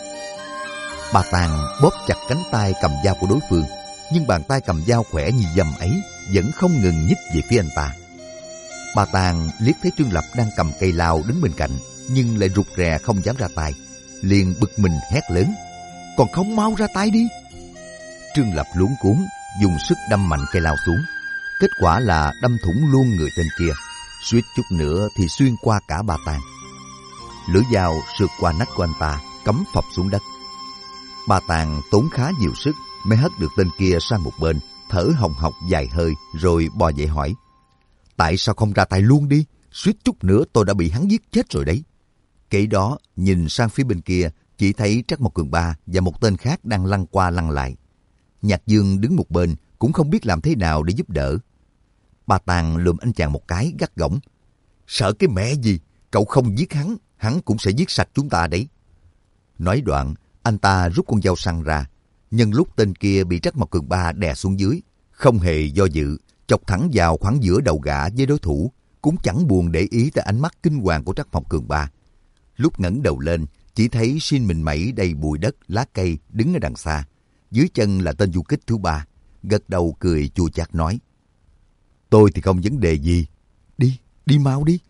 Ba Tàng bóp chặt cánh tay cầm dao của đối phương, nhưng bàn tay cầm dao khỏe như dầm ấy vẫn không ngừng nhích về phía anh ta. Ba Tàng liếc thấy Trương Lập đang cầm cây lao đứng bên cạnh, nhưng lại rụt rè không dám ra tay, liền bực mình hét lớn, còn không mau ra tay đi. Trương Lập luống cuống dùng sức đâm mạnh cây lao xuống, kết quả là đâm thủng luôn người tên kia, suýt chút nữa thì xuyên qua cả Ba Tàng. Lưỡi dao sượt qua nách của anh ta, cắm phập xuống đất. Ba Tàng tốn khá nhiều sức mới hất được tên kia sang một bên, thở hồng hộc dài hơi rồi bò dậy hỏi, tại sao không ra tay luôn đi? Suýt chút nữa tôi đã bị hắn giết chết rồi đấy. Kể đó nhìn sang phía bên kia, chỉ thấy Trắc Mộc Cường Ba và một tên khác đang lăn qua lăn lại. Nhạc Dương đứng một bên cũng không biết làm thế nào để giúp đỡ. Ba Tàng lườm anh chàng một cái gắt gỏng, sợ cái mẹ gì, cậu không giết hắn, hắn cũng sẽ giết sạch chúng ta đấy. Nói đoạn, anh ta rút con dao săn ra, nhân lúc tên kia bị Trắc Mộc Cường Ba đè xuống dưới, không hề do dự, chọc thẳng vào khoảng giữa đầu gã với đối thủ, cũng chẳng buồn để ý tới ánh mắt kinh hoàng của Trắc Mộc Cường Ba. Lúc ngẩng đầu lên, chỉ thấy Shin mình mẩy đầy bụi đất, lá cây đứng ở đằng xa. Dưới chân là tên du kích thứ ba, gật đầu cười chua chát nói, tôi thì không vấn đề gì, đi, đi mau đi.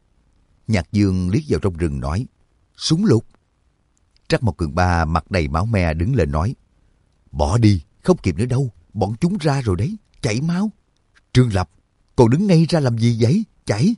Nhạc Dương liếc vào trong rừng nói, súng lục. Trắc Mộc Cường Ba mặt đầy máu me đứng lên nói, bỏ đi, không kịp nữa đâu, bọn chúng ra rồi đấy, chạy mau. Trương Lập, cậu đứng ngay ra làm gì vậy, chạy.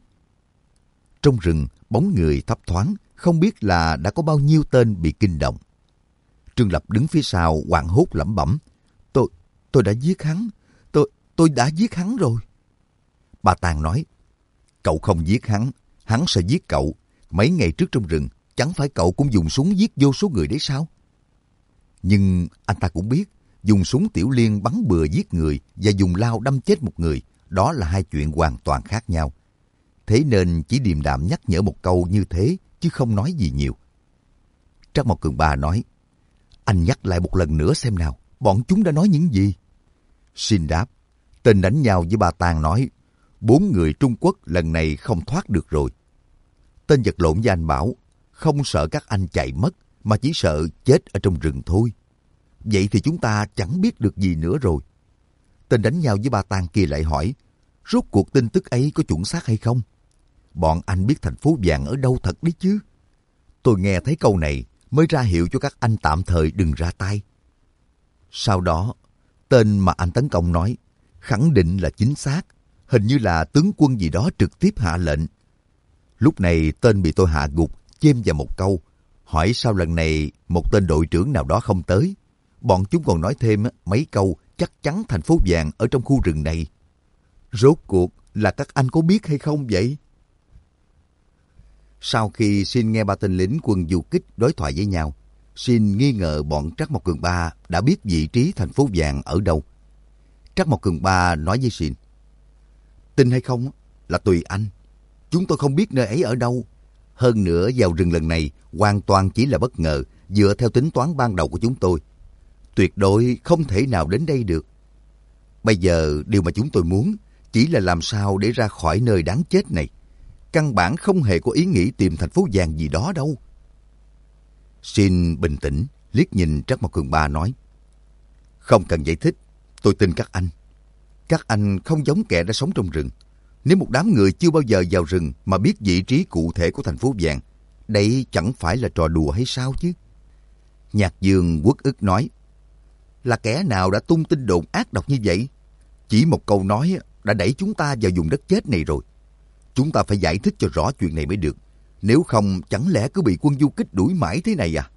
Trong rừng, bóng người thấp thoáng, không biết là đã có bao nhiêu tên bị kinh động. Trương Lập đứng phía sau hoảng hốt lẩm bẩm, tôi, tôi đã giết hắn, tôi, tôi tôi đã giết hắn rồi. Bà Tàng nói, cậu không giết hắn, hắn sẽ giết cậu. Mấy ngày trước trong rừng, chẳng phải cậu cũng dùng súng giết vô số người đấy sao? Nhưng anh ta cũng biết, dùng súng tiểu liên bắn bừa giết người và dùng lao đâm chết một người, đó là hai chuyện hoàn toàn khác nhau. Thế nên chỉ điềm đạm nhắc nhở một câu như thế, chứ không nói gì nhiều. Trắc Mộc Cường Ba nói, anh nhắc lại một lần nữa xem nào, bọn chúng đã nói những gì? Xin đáp, tên đánh nhau với bà Tàng nói, bốn người Trung Quốc lần này không thoát được rồi. Tên vật lộn với anh bảo, không sợ các anh chạy mất, mà chỉ sợ chết ở trong rừng thôi. Vậy thì chúng ta chẳng biết được gì nữa rồi. Tên đánh nhau với bà Tàng kia lại hỏi, rốt cuộc tin tức ấy có chuẩn xác hay không? Bọn anh biết thành phố vàng ở đâu thật đấy chứ? Tôi nghe thấy câu này mới ra hiệu cho các anh tạm thời đừng ra tay. Sau đó, tên mà anh tấn công nói, khẳng định là chính xác, hình như là tướng quân gì đó trực tiếp hạ lệnh. Lúc này tên bị tôi hạ gục, chêm vào một câu, hỏi sao lần này một tên đội trưởng nào đó không tới. Bọn chúng còn nói thêm mấy câu chắc chắn thành phố vàng ở trong khu rừng này. Rốt cuộc là các anh có biết hay không vậy? Sau khi Sin nghe ba tên lính quân du kích đối thoại với nhau, Sin nghi ngờ bọn Trắc Mộc Cường Ba đã biết vị trí thành phố vàng ở đâu. Trắc Mộc Cường Ba nói với Sin, tin hay không là tùy anh. Chúng tôi không biết nơi ấy ở đâu. Hơn nữa vào rừng lần này hoàn toàn chỉ là bất ngờ, dựa theo tính toán ban đầu của chúng tôi. Tuyệt đối không thể nào đến đây được. Bây giờ điều mà chúng tôi muốn chỉ là làm sao để ra khỏi nơi đáng chết này. Căn bản không hề có ý nghĩ tìm thành phố vàng gì đó đâu. Sin bình tĩnh, liếc nhìn Trắc Mộc Cường Ba nói, không cần giải thích, tôi tin các anh. Các anh không giống kẻ đã sống trong rừng. Nếu một đám người chưa bao giờ vào rừng mà biết vị trí cụ thể của thành phố vàng, đây chẳng phải là trò đùa hay sao chứ? Nhạc Dương uất ức nói, là kẻ nào đã tung tin đồn ác độc như vậy? Chỉ một câu nói đã đẩy chúng ta vào vùng đất chết này rồi. Chúng ta phải giải thích cho rõ chuyện này mới được. Nếu không chẳng lẽ cứ bị quân du kích đuổi mãi thế này à?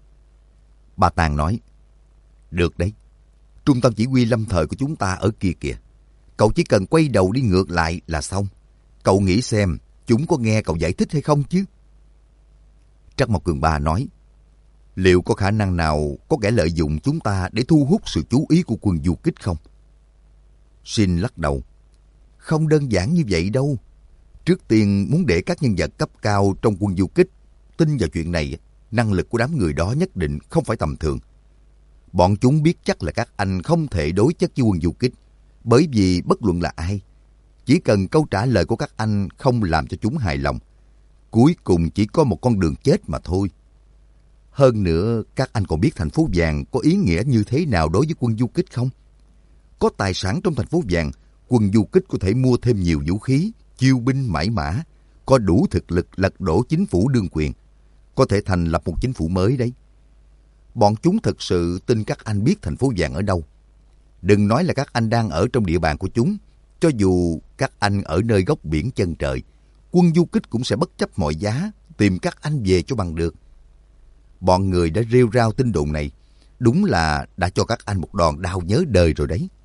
Bà Tàng nói, được đấy. Trung tâm chỉ huy lâm thời của chúng ta ở kia kìa. Cậu chỉ cần quay đầu đi ngược lại là xong. Cậu nghĩ xem chúng có nghe cậu giải thích hay không chứ? Trắc Mộc Cường Ba nói, liệu có khả năng nào có kẻ lợi dụng chúng ta để thu hút sự chú ý của quân du kích không? Sin lắc đầu, không đơn giản như vậy đâu. Trước tiên muốn để các nhân vật cấp cao trong quân du kích tin vào chuyện này, năng lực của đám người đó nhất định không phải tầm thường. Bọn chúng biết chắc là các anh không thể đối chất với quân du kích, bởi vì bất luận là ai, chỉ cần câu trả lời của các anh không làm cho chúng hài lòng, cuối cùng chỉ có một con đường chết mà thôi. Hơn nữa, các anh còn biết thành phố vàng có ý nghĩa như thế nào đối với quân du kích không? Có tài sản trong thành phố vàng, quân du kích có thể mua thêm nhiều vũ khí, chiêu binh mãi mã, có đủ thực lực lật đổ chính phủ đương quyền, có thể thành lập một chính phủ mới đấy. Bọn chúng thực sự tin các anh biết thành phố vàng ở đâu. Đừng nói là các anh đang ở trong địa bàn của chúng, cho dù các anh ở nơi góc biển chân trời, quân du kích cũng sẽ bất chấp mọi giá tìm các anh về cho bằng được. Bọn người đã rêu rao tin đồn này, đúng là đã cho các anh một đòn đau nhớ đời rồi đấy.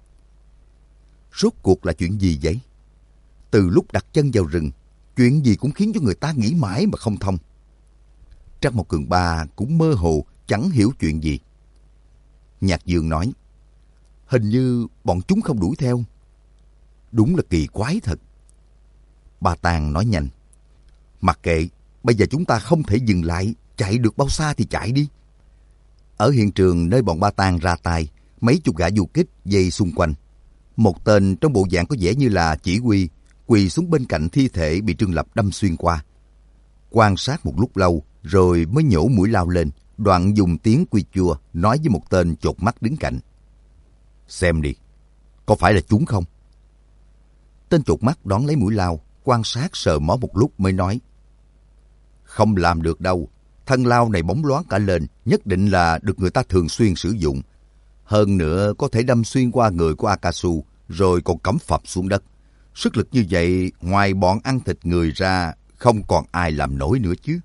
Rốt cuộc là chuyện gì vậy? Từ lúc đặt chân vào rừng, chuyện gì cũng khiến cho người ta nghĩ mãi mà không thông. Trắc Mộc Cường Ba cũng mơ hồ, chẳng hiểu chuyện gì. Nhạc Dương nói, hình như bọn chúng không đuổi theo. Đúng là kỳ quái thật. Bà Tàng nói nhanh, mặc kệ, bây giờ chúng ta không thể dừng lại, chạy được bao xa thì chạy đi. Ở hiện trường nơi bọn Ba Tàng ra tay, mấy chục gã du kích dây xung quanh. Một tên trong bộ dạng có vẻ như là chỉ huy quỳ xuống bên cạnh thi thể bị Trương Lập đâm xuyên qua. Quan sát một lúc lâu rồi mới nhổ mũi lao lên, đoạn dùng tiếng quy chua nói với một tên chột mắt đứng cạnh, xem đi, có phải là chúng không? Tên chột mắt đón lấy mũi lao, quan sát sờ mó một lúc mới nói, không làm được đâu, thân lao này bóng loáng cả lên, nhất định là được người ta thường xuyên sử dụng. Hơn nữa có thể đâm xuyên qua người của Akasu, rồi còn cắm phập xuống đất. Sức lực như vậy, ngoài bọn ăn thịt người ra, không còn ai làm nổi nữa chứ.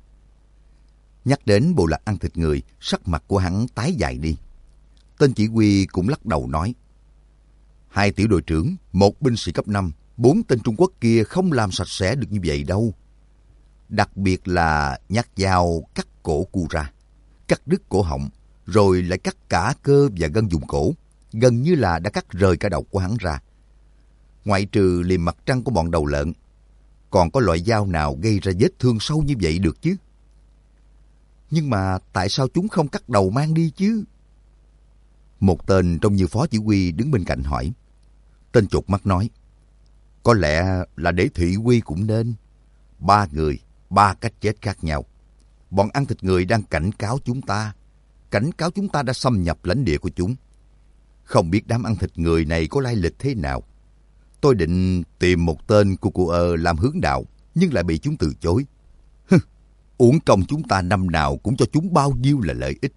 Nhắc đến bộ lạc ăn thịt người, sắc mặt của hắn tái dài đi. Tên chỉ huy cũng lắc đầu nói, Hai tiểu đội trưởng, một binh sĩ cấp năm, bốn tên Trung Quốc kia không làm sạch sẽ được như vậy đâu. Đặc biệt là nhát dao cắt cổ cu ra, cắt đứt cổ họng, rồi lại cắt cả cơ và gân vùng cổ, gần như là đã cắt rời cả đầu của hắn ra. Ngoại trừ liềm mặt trăng của bọn đầu lợn, còn có loại dao nào gây ra vết thương sâu như vậy được chứ? Nhưng mà tại sao chúng không cắt đầu mang đi chứ? Một tên trông như phó chỉ huy đứng bên cạnh hỏi. Tên chột mắt nói, có lẽ là để thị uy cũng nên. Ba người, ba cách chết khác nhau. Bọn ăn thịt người đang cảnh cáo chúng ta. Cảnh cáo chúng ta đã xâm nhập lãnh địa của chúng. Không biết đám ăn thịt người này có lai lịch thế nào. Tôi định tìm một tên cu cu ơ làm hướng đạo, nhưng lại bị chúng từ chối. Hừ, uổng công chúng ta năm nào cũng cho chúng bao nhiêu là lợi ích.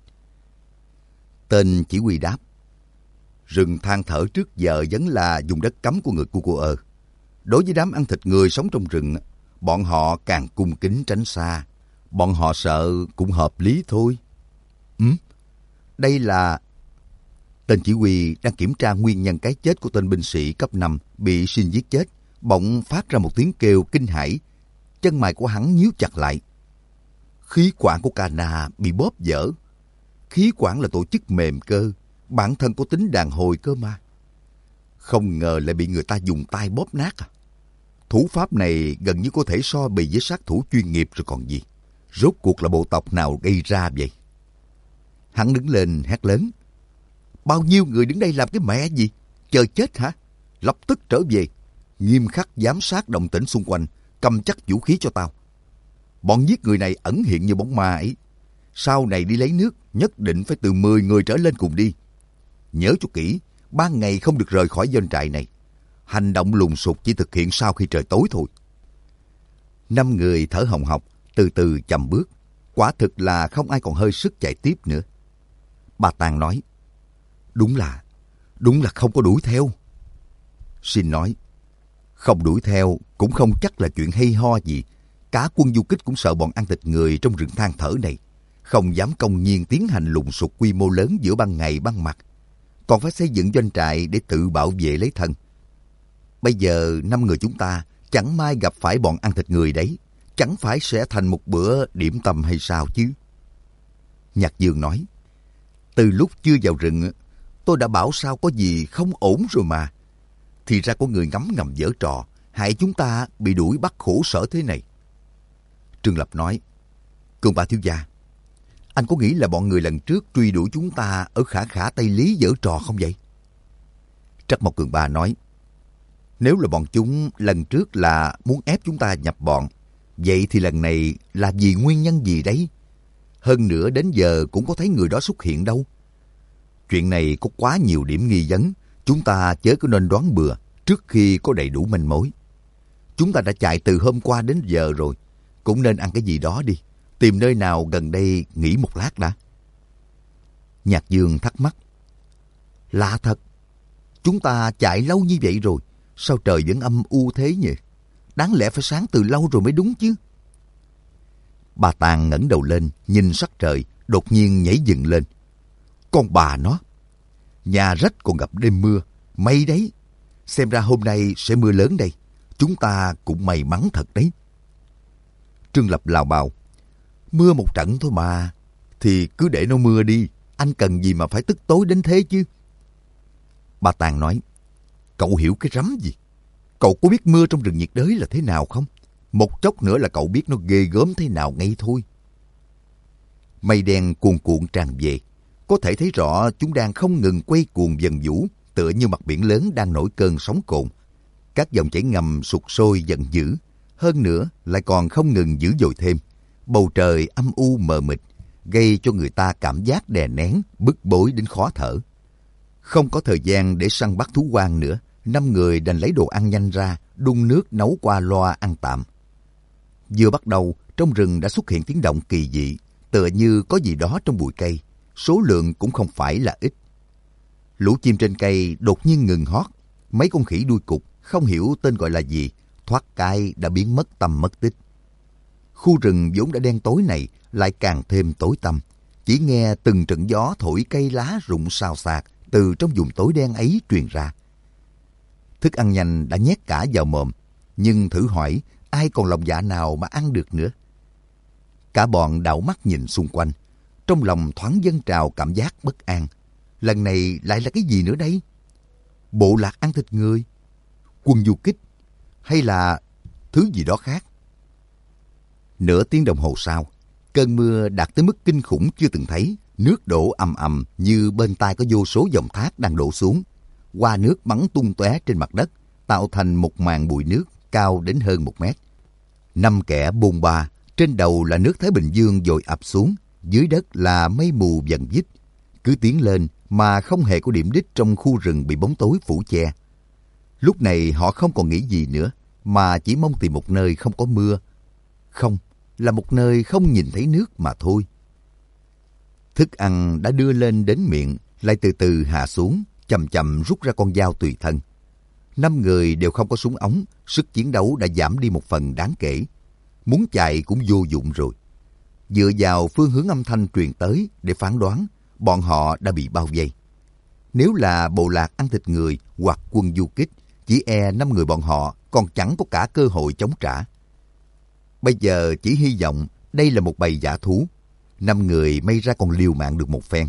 Tên chỉ huy đáp, rừng than thở trước giờ vẫn là vùng đất cấm của người cu cu ơ. Đối với đám ăn thịt người sống trong rừng, bọn họ càng cung kính tránh xa. Bọn họ sợ cũng hợp lý thôi. Ừ, đây là... Tên chỉ huy đang kiểm tra nguyên nhân cái chết của tên binh sĩ cấp năm bị Shin giết chết, bỗng phát ra một tiếng kêu kinh hãi. Chân mày của hắn nhíu chặt lại. Khí quản của Kana bị bóp vỡ. Khí quản là tổ chức mềm cơ, bản thân có tính đàn hồi cơ mà. Không ngờ lại bị người ta dùng tay bóp nát à. Thủ pháp này gần như có thể so bì với sát thủ chuyên nghiệp rồi còn gì. Rốt cuộc là bộ tộc nào gây ra vậy? Hắn đứng lên hét lớn. Bao nhiêu người đứng đây làm cái mẹ gì? Chờ chết hả? Lập tức trở về. Nghiêm khắc giám sát động tĩnh xung quanh. Cầm chắc vũ khí cho tao. Bọn giết người này ẩn hiện như bóng ma ấy. Sau này đi lấy nước, nhất định phải từ mười người trở lên cùng đi. Nhớ cho kỹ, ban ngày không được rời khỏi doanh trại này. Hành động lùng sục chỉ thực hiện sau khi trời tối thôi. Năm người thở hồng hộc, từ từ chậm bước. Quả thực là không ai còn hơi sức chạy tiếp nữa. Bà Tàng nói, Đúng là, đúng là không có đuổi theo. Shin nói, không đuổi theo cũng không chắc là chuyện hay ho gì. Cả quân du kích cũng sợ bọn ăn thịt người trong rừng than thở này. Không dám công nhiên tiến hành lùng sục quy mô lớn giữa ban ngày ban mặt. Còn phải xây dựng doanh trại để tự bảo vệ lấy thân. Bây giờ năm người chúng ta chẳng may gặp phải bọn ăn thịt người đấy. Chẳng phải sẽ thành một bữa điểm tâm hay sao chứ? Nhạc Dương nói, từ lúc chưa vào rừng, tôi đã bảo sao có gì không ổn rồi mà. Thì ra có người ngấm ngầm giở trò, hại chúng ta bị đuổi bắt khổ sở thế này. Trương Lập nói, Cường Ba thiếu gia, anh có nghĩ là bọn người lần trước truy đuổi chúng ta ở Khả Khả Tây Lý giở trò không vậy? Trắc Mộc Cường Ba nói, nếu là bọn chúng lần trước là muốn ép chúng ta nhập bọn, vậy thì lần này là vì nguyên nhân gì đấy? Hơn nữa đến giờ cũng có thấy người đó xuất hiện đâu. Chuyện này có quá nhiều điểm nghi vấn, chúng ta chớ có nên đoán bừa trước khi có đầy đủ manh mối. Chúng ta đã chạy từ hôm qua đến giờ rồi, cũng nên ăn cái gì đó đi, tìm nơi nào gần đây nghỉ một lát đã. Nhạc Dương thắc mắc, lạ thật, chúng ta chạy lâu như vậy rồi, sao trời vẫn âm u thế nhỉ? Đáng lẽ phải sáng từ lâu rồi mới đúng chứ. Bà Tàng ngẩng đầu lên, nhìn sắc trời, đột nhiên nhảy dựng lên. Con bà nó, nhà rách còn gặp đêm mưa, may đấy. Xem ra hôm nay sẽ mưa lớn đây, chúng ta cũng may mắn thật đấy. Trương Lập lào bào, mưa một trận thôi mà, thì cứ để nó mưa đi, anh cần gì mà phải tức tối đến thế chứ. Bà Tàng nói, cậu hiểu cái rắm gì? Cậu có biết mưa trong rừng nhiệt đới là thế nào không? Một chốc nữa là cậu biết nó ghê gớm thế nào ngay thôi. Mây đen cuồn cuộn tràn về. Có thể thấy rõ chúng đang không ngừng quay cuồng dần vũ, tựa như mặt biển lớn đang nổi cơn sóng cồn. Các dòng chảy ngầm sục sôi giận dữ. Hơn nữa lại còn không ngừng dữ dội thêm. Bầu trời âm u mờ mịt, gây cho người ta cảm giác đè nén, bức bối đến khó thở. Không có thời gian để săn bắt thú hoang nữa. Năm người đành lấy đồ ăn nhanh ra, đun nước nấu qua loa ăn tạm. Vừa bắt đầu, trong rừng đã xuất hiện tiếng động kỳ dị, tựa như có gì đó trong bụi cây. Số lượng cũng không phải là ít. Lũ chim trên cây đột nhiên ngừng hót. Mấy con khỉ đuôi cụt, không hiểu tên gọi là gì, thoát cái đã biến mất tăm mất tích. Khu rừng vốn đã đen tối này lại càng thêm tối tăm. Chỉ nghe từng trận gió thổi cây lá rụng xào xạc từ trong vùng tối đen ấy truyền ra. Thức ăn nhanh đã nhét cả vào mồm, nhưng thử hỏi ai còn lòng dạ nào mà ăn được nữa. Cả bọn đảo mắt nhìn xung quanh, trong lòng thoáng dâng trào cảm giác bất an. Lần này lại là cái gì nữa đây? Bộ lạc ăn thịt người, quân du kích, hay là thứ gì đó khác? Nửa tiếng đồng hồ sau, cơn mưa đạt tới mức kinh khủng chưa từng thấy. Nước đổ ầm ầm như bên tai có vô số dòng thác đang đổ xuống. Hoa nước bắn tung tóe trên mặt đất, tạo thành một màn bụi nước cao đến hơn một mét. Năm kẻ bôn ba, trên đầu là nước Thái Bình Dương dội ập xuống, dưới đất là mây mù dần dít. Cứ tiến lên mà không hề có điểm đích trong khu rừng bị bóng tối phủ che. Lúc này họ không còn nghĩ gì nữa, mà chỉ mong tìm một nơi không có mưa. Không, là một nơi không nhìn thấy nước mà thôi. Thức ăn đã đưa lên đến miệng, lại từ từ hạ xuống, chậm chậm rút ra con dao tùy thân. Năm người đều không có súng ống, sức chiến đấu đã giảm đi một phần đáng kể. Muốn chạy cũng vô dụng rồi. Dựa vào phương hướng âm thanh truyền tới để phán đoán, bọn họ đã bị bao vây. Nếu là bộ lạc ăn thịt người hoặc quân du kích, chỉ e năm người bọn họ còn chẳng có cả cơ hội chống trả. Bây giờ chỉ hy vọng đây là một bầy dã thú. Năm người may ra còn liều mạng được một phen.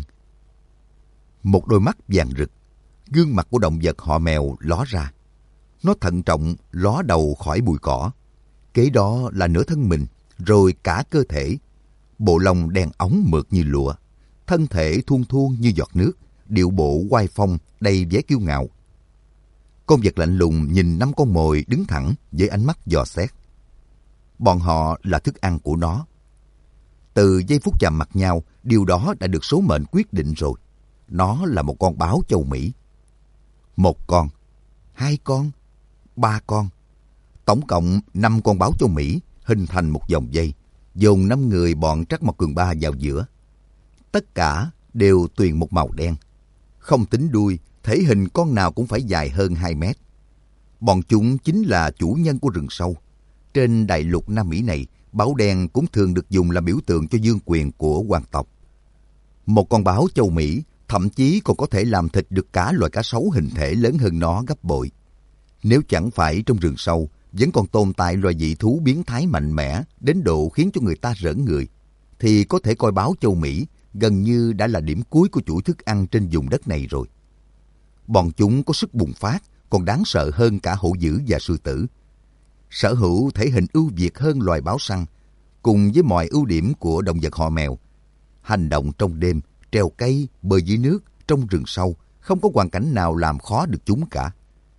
Một đôi mắt vàng rực, gương mặt của động vật họ Mèo ló ra. Nó thận trọng ló đầu khỏi bụi cỏ. Kế đó là nửa thân mình, rồi cả cơ thể. Bộ lông đen óng mượt như lụa, thân thể thuôn thuôn như giọt nước, điệu bộ oai phong đầy vẻ kiêu ngạo. Con vật lạnh lùng nhìn năm con mồi đứng thẳng với ánh mắt dò xét. Bọn họ là thức ăn của nó. Từ giây phút chạm mặt nhau, điều đó đã được số mệnh quyết định rồi. Nó là một con báo châu Mỹ. Một con, hai con, ba con. Tổng cộng năm con báo châu Mỹ hình thành một vòng dây, dồn năm người bọn Trắc Mộc Cường Ba vào giữa. Tất cả đều tuyền một màu đen. Không tính đuôi, thể hình con nào cũng phải dài hơn hai mét. Bọn chúng chính là chủ nhân của rừng sâu. Trên đại lục Nam Mỹ này, báo đen cũng thường được dùng làm biểu tượng cho vương quyền của hoàng tộc. Một con báo châu Mỹ thậm chí còn có thể làm thịt được cả loài cá sấu hình thể lớn hơn nó gấp bội. Nếu chẳng phải trong rừng sâu vẫn còn tồn tại loài dị thú biến thái mạnh mẽ đến độ khiến cho người ta rởn người, thì có thể coi báo châu Mỹ gần như đã là điểm cuối của chuỗi thức ăn trên vùng đất này rồi. Bọn chúng có sức bùng phát còn đáng sợ hơn cả hổ dữ và sư tử. Sở hữu thể hình ưu việt hơn loài báo săn, cùng với mọi ưu điểm của động vật họ Mèo. Hành động trong đêm, trèo cây, bơi dưới nước, trong rừng sâu, không có hoàn cảnh nào làm khó được chúng cả.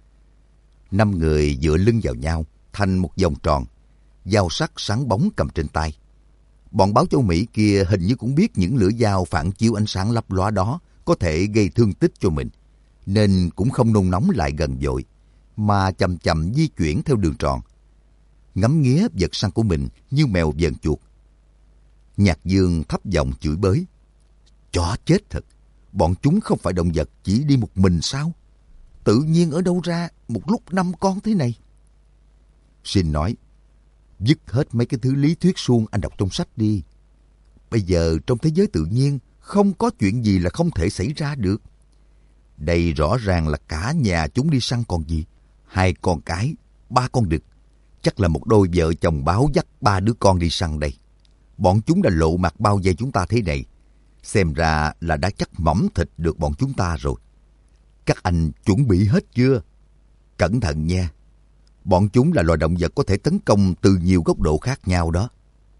Năm người dựa lưng vào nhau, thành một vòng tròn, dao sắc sáng bóng cầm trên tay. Bọn báo châu Mỹ kia hình như cũng biết những lưỡi dao phản chiếu ánh sáng lấp lóa đó có thể gây thương tích cho mình, nên cũng không nôn nóng lại gần vội, mà chậm chậm di chuyển theo đường tròn, ngắm nghía vật săn của mình như mèo vờn chuột. Nhạc Dương thấp giọng chửi bới. Chó chết thật, bọn chúng không phải động vật chỉ đi một mình sao? Tự nhiên ở đâu ra một lúc năm con thế này? Xin nói, dứt hết mấy cái thứ lý thuyết suông anh đọc trong sách đi. Bây giờ trong thế giới tự nhiên không có chuyện gì là không thể xảy ra được. Đây rõ ràng là cả nhà chúng đi săn còn gì. Hai con cái, ba con đực. Chắc là một đôi vợ chồng báo dắt ba đứa con đi săn đây. Bọn chúng đã lộ mặt bao vây chúng ta thế này. Xem ra là đã chắc mỏng thịt được bọn chúng ta rồi. Các anh chuẩn bị hết chưa? Cẩn thận nha. Bọn chúng là loài động vật có thể tấn công từ nhiều góc độ khác nhau đó.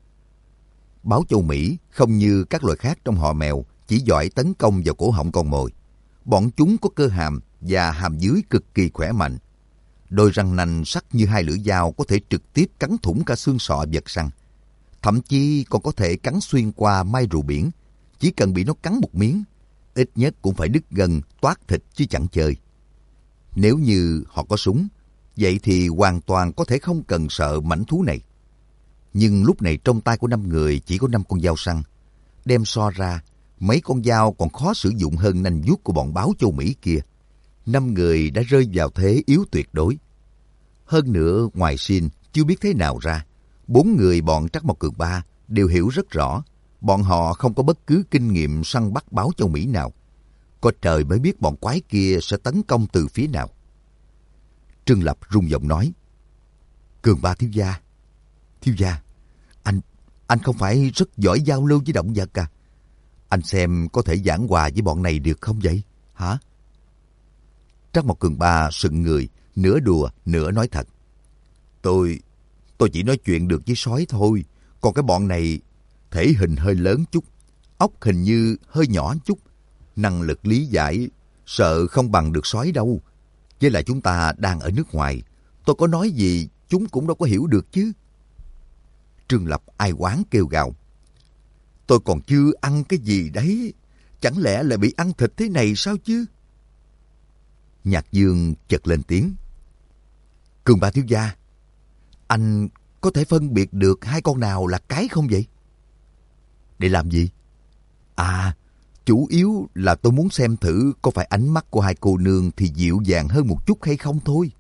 Báo châu Mỹ không như các loài khác trong họ Mèo chỉ giỏi tấn công vào cổ họng con mồi. Bọn chúng có cơ hàm và hàm dưới cực kỳ khỏe mạnh. Đôi răng nanh sắc như hai lưỡi dao có thể trực tiếp cắn thủng cả xương sọ vật săn. Thậm chí còn có thể cắn xuyên qua mai rùa biển. Chỉ cần bị nó cắn một miếng, ít nhất cũng phải đứt gân toát thịt chứ chẳng chơi. Nếu như họ có súng, vậy thì hoàn toàn có thể không cần sợ mảnh thú này. Nhưng lúc này trong tay của năm người chỉ có năm con dao săn. Đem so ra, mấy con dao còn khó sử dụng hơn nanh vuốt của bọn báo châu Mỹ kia. Năm người đã rơi vào thế yếu tuyệt đối. Hơn nữa, ngoài Xin chưa biết thế nào ra, bốn người bọn Trắc Mộc Cường Ba đều hiểu rất rõ. Bọn họ không có bất cứ kinh nghiệm săn bắt báo châu Mỹ nào. Có trời mới biết bọn quái kia sẽ tấn công từ phía nào. Trương Lập rung giọng nói: Cường Ba thiếu gia, thiếu gia, anh anh không phải rất giỏi giao lưu với động vật à? Anh xem có thể giảng hòa với bọn này được không vậy, hả? Trắc Mộc Cường Ba sững người, nửa đùa nửa nói thật: Tôi, tôi chỉ nói chuyện được với sói thôi, còn cái bọn này thể hình hơi lớn chút, óc hình như hơi nhỏ chút, năng lực lý giải sợ không bằng được sói đâu. Với lại chúng ta đang ở nước ngoài, tôi có nói gì chúng cũng đâu có hiểu được chứ. Trương Lập ai oán kêu gào: Tôi còn chưa ăn cái gì đấy, chẳng lẽ lại bị ăn thịt thế này sao chứ? Nhạc Dương chợt lên tiếng: Cường Ba thiếu gia, anh có thể phân biệt được hai con nào là cái không vậy? Để làm gì? À, chủ yếu là tôi muốn xem thử có phải ánh mắt của hai cô nương thì dịu dàng hơn một chút hay không thôi.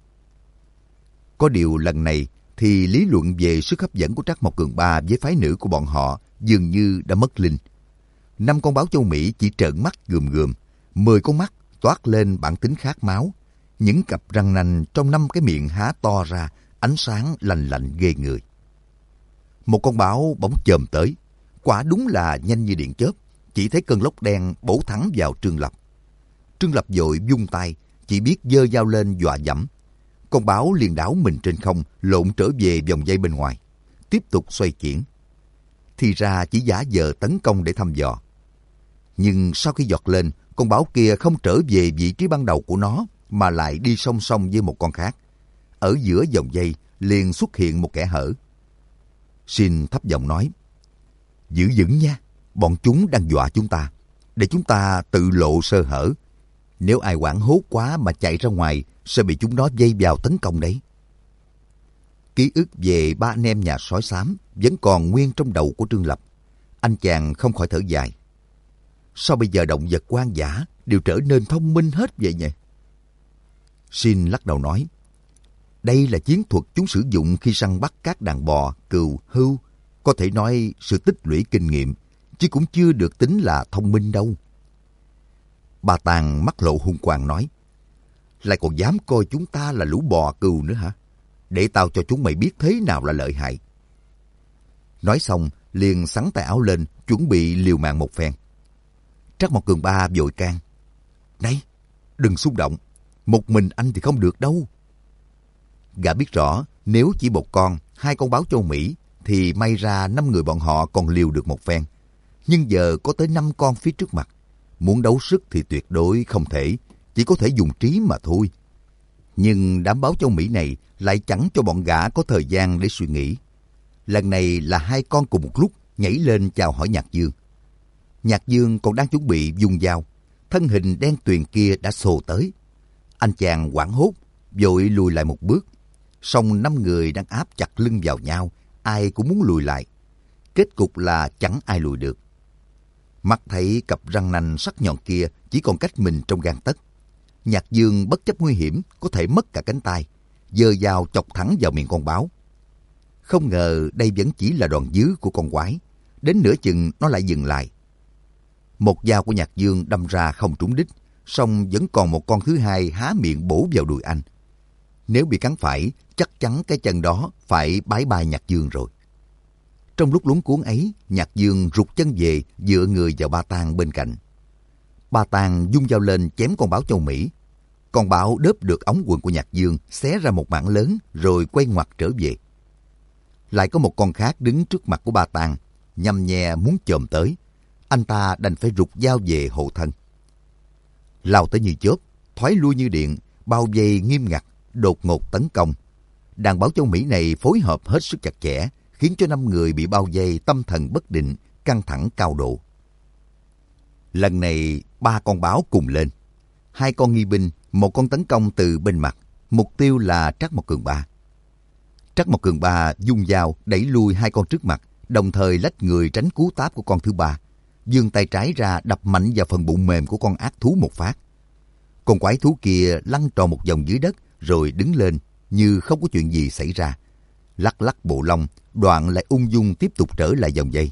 Có điều lần này thì lý luận về sức hấp dẫn của Trắc Mộc Cường Ba với phái nữ của bọn họ dường như đã mất linh. Năm con báo châu Mỹ chỉ trợn mắt gườm gườm, mười con mắt toát lên bản tính khát máu, những cặp răng nanh trong năm cái miệng há to ra, ánh sáng lành lạnh ghê người. Một con báo bỗng chồm tới, quả đúng là nhanh như điện chớp, chỉ thấy cơn lốc đen bổ thẳng vào Trương Lập. Trương Lập vội vung tay, chỉ biết giơ dao lên dọa dẫm. Con báo liền đảo mình trên không, lộn trở về vòng dây bên ngoài, tiếp tục xoay chuyển. Thì ra chỉ giả vờ tấn công để thăm dò. Nhưng sau khi giọt lên, con báo kia không trở về vị trí ban đầu của nó, mà lại đi song song với một con khác. Ở giữa vòng dây liền xuất hiện một kẽ hở. Xin thấp giọng nói: Giữ vững nha, bọn chúng đang dọa chúng ta, để chúng ta tự lộ sơ hở. Nếu ai hoảng hốt quá mà chạy ra ngoài, sẽ bị chúng nó dây vào tấn công đấy. Ký ức về ba anh em nhà sói xám vẫn còn nguyên trong đầu của Trương Lập. Anh chàng không khỏi thở dài. Sao bây giờ động vật hoang dã đều trở nên thông minh hết vậy nhỉ? Xin lắc đầu nói: Đây là chiến thuật chúng sử dụng khi săn bắt các đàn bò, cừu, hươu. Có thể nói sự tích lũy kinh nghiệm, chứ cũng chưa được tính là thông minh đâu. Bà Tàng mắt lộ hung quang nói: Lại còn dám coi chúng ta là lũ bò cừu nữa hả? Để tao cho chúng mày biết thế nào là lợi hại. Nói xong, liền xắn tay áo lên, chuẩn bị liều mạng một phen. Trắc Mộc Cường Ba vội can: Này, đừng xung động, một mình anh thì không được đâu. Gã biết rõ, nếu chỉ một con, hai con báo châu Mỹ, thì may ra năm người bọn họ còn liều được một phen. Nhưng giờ có tới năm con phía trước mặt, muốn đấu sức thì tuyệt đối không thể, chỉ có thể dùng trí mà thôi. Nhưng đám báo châu Mỹ này lại chẳng cho bọn gã có thời gian để suy nghĩ. Lần này là hai con cùng một lúc nhảy lên chào hỏi Nhạc Dương. Nhạc Dương còn đang chuẩn bị dùng dao, thân hình đen tuyền kia đã xô tới. Anh chàng hoảng hốt, vội lùi lại một bước. Song năm người đang áp chặt lưng vào nhau, ai cũng muốn lùi lại. Kết cục là chẳng ai lùi được. Mắt thấy cặp răng nanh sắc nhọn kia chỉ còn cách mình trong gang tấc. Nhạc Dương bất chấp nguy hiểm có thể mất cả cánh tay, giơ dao chọc thẳng vào miệng con báo. Không ngờ đây vẫn chỉ là đòn dứ của con quái. Đến nửa chừng nó lại dừng lại. Một dao của Nhạc Dương đâm ra không trúng đích, song vẫn còn một con thứ hai há miệng bổ vào đùi anh. Nếu bị cắn phải, chắc chắn cái chân đó phải bái bai Nhạc Dương rồi. Trong lúc luống cuống ấy, Nhạc Dương rụt chân về, dựa người vào Ba Tang bên cạnh. Ba Tang vung dao lên chém con báo châu Mỹ. Con báo đớp được ống quần của Nhạc Dương, xé ra một mảng lớn rồi quay ngoặt trở về. Lại có một con khác đứng trước mặt của Ba Tang, nhăm nhe muốn chồm tới. Anh ta đành phải rụt dao về hộ thân. Lao tới như chớp, thoái lui như điện, bao vây nghiêm ngặt, đột ngột tấn công. Đàn báo châu Mỹ này phối hợp hết sức chặt chẽ, khiến cho năm người bị bao vây tâm thần bất định, căng thẳng cao độ. Lần này ba con báo cùng lên. Hai con nghi binh, một con tấn công từ bên mặt, mục tiêu là Trắc Mộc Cường Ba. Trắc Mộc Cường Ba dung dao đẩy lui hai con trước mặt, đồng thời lách người tránh cú táp của con thứ ba. Giương tay trái ra đập mạnh vào phần bụng mềm của con ác thú một phát. Con quái thú kia lăn tròn một vòng dưới đất rồi đứng lên như không có chuyện gì xảy ra. Lắc lắc bộ lông, đoạn lại ung dung tiếp tục trở lại vòng dây.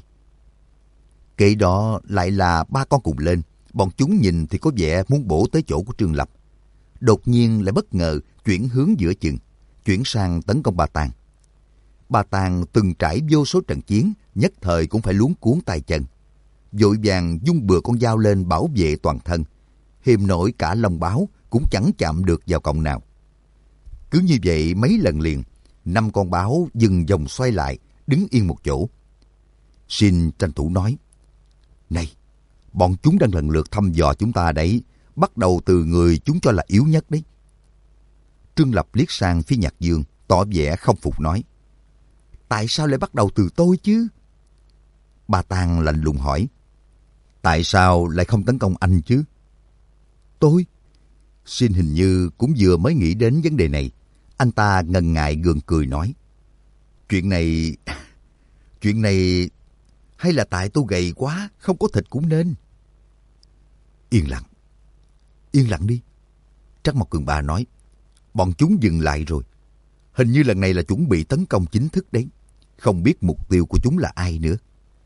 Kệ đó lại là ba con cùng lên. Bọn chúng nhìn thì có vẻ muốn bổ tới chỗ của Trương Lập. đột nhiên lại bất ngờ chuyển hướng giữa chừng, chuyển sang tấn công Ba Tàng. Ba Tàng từng trải vô số trận chiến, nhất thời cũng phải luống cuống tay chân. Vội vàng vung bừa con dao lên bảo vệ toàn thân. Hiềm nổi cả lông báo cũng chẳng chạm được vào cọng nào. Cứ như vậy mấy lần liền, năm con báo dừng vòng xoay lại, đứng yên một chỗ. Xin tranh thủ nói, này, bọn chúng đang lần lượt thăm dò chúng ta đấy, bắt đầu từ người chúng cho là yếu nhất đấy. Trương Lập liếc sang phía Nhạc Dương, tỏ vẻ không phục nói, tại sao lại bắt đầu từ tôi chứ? Ba Tàng lạnh lùng hỏi, tại sao lại không tấn công anh chứ? Tôi? Xin hình như cũng vừa mới nghĩ đến vấn đề này. Anh ta ngần ngại gượng cười nói, chuyện này... chuyện này... hay là tại tôi gầy quá, không có thịt cũng nên. Yên lặng. Yên lặng đi. Trắc Mộc Cường Ba nói, bọn chúng dừng lại rồi. Hình như lần này là chuẩn bị tấn công chính thức đấy. Không biết mục tiêu của chúng là ai nữa.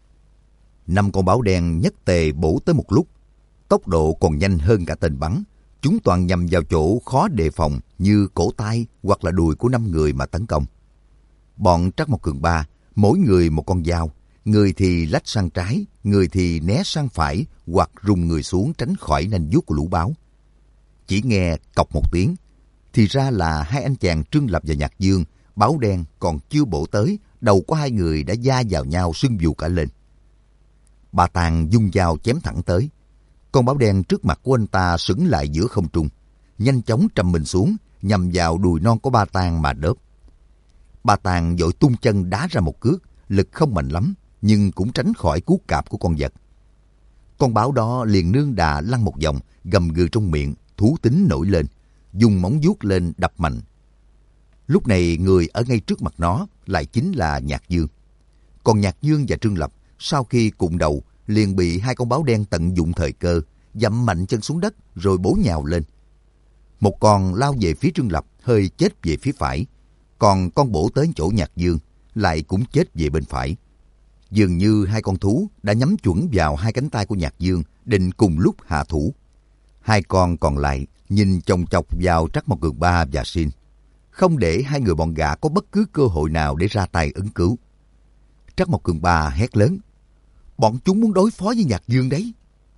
Năm con báo đen nhất tề bổ tới một lúc. Tốc độ còn nhanh hơn cả tên bắn. Chúng toàn nhằm vào chỗ khó đề phòng như cổ tay hoặc là đùi của năm người mà tấn công. Bọn Trắc Mộc Cường Ba, mỗi người một con dao. Người thì lách sang trái, người thì né sang phải hoặc rung người xuống tránh khỏi nanh vuốt của lũ báo. Chỉ nghe cọc một tiếng, thì ra là hai anh chàng Trương Lập và Nhạc Dương, báo đen còn chưa bổ tới, đầu của hai người đã va vào nhau sưng vù cả lên. Ba Tàng dung dao chém thẳng tới. Con báo đen trước mặt của anh ta sững lại giữa không trung, nhanh chóng trầm mình xuống, nhằm vào đùi non của Ba Tàng mà đớp. Ba Tàng vội tung chân đá ra một cước, lực không mạnh lắm, nhưng cũng tránh khỏi cú cạp của con vật. Con báo đó liền nương đà lăn một vòng, gầm gừ trong miệng, thú tính nổi lên, dùng móng vuốt lên đập mạnh. Lúc này người ở ngay trước mặt nó lại chính là Nhạc Dương. Còn Nhạc Dương và Trương Lập sau khi cụng đầu liền bị hai con báo đen tận dụng thời cơ, dậm mạnh chân xuống đất rồi bổ nhào lên. Một con lao về phía Trương Lập, hơi chết về phía phải, còn con bổ tới chỗ Nhạc Dương lại cũng chết về bên phải. Dường như hai con thú đã nhắm chuẩn vào hai cánh tay của Nhạc Dương, định cùng lúc hạ thủ. Hai con còn lại nhìn chòng chọc vào Trắc Mộc Cường Ba và Sin, không để hai người bọn gã có bất cứ cơ hội nào để ra tay ứng cứu. Trắc Mộc Cường Ba hét lớn, bọn chúng muốn đối phó với Nhạc Dương đấy.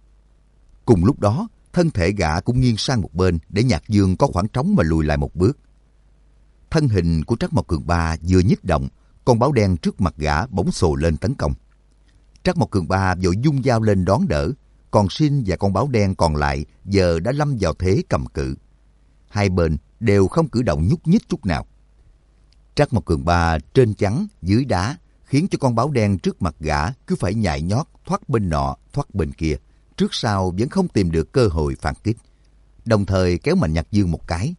Cùng lúc đó, thân thể gã cũng nghiêng sang một bên để Nhạc Dương có khoảng trống mà lùi lại một bước. Thân hình của Trắc Mộc Cường Ba vừa nhích động, con báo đen trước mặt gã bỗng sồ lên tấn công. Trắc Mộc Cường Ba vội dung dao lên đón đỡ, còn Sin và con báo đen còn lại giờ đã lâm vào thế cầm cự. Hai bên đều không cử động nhúc nhích chút nào. Trắc Mộc Cường Ba trên chắn, dưới đá, khiến cho con báo đen trước mặt gã cứ phải nhảy nhót thoát bên nọ, thoát bên kia, trước sau vẫn không tìm được cơ hội phản kích, đồng thời kéo mạnh Nhạc Dương một cái.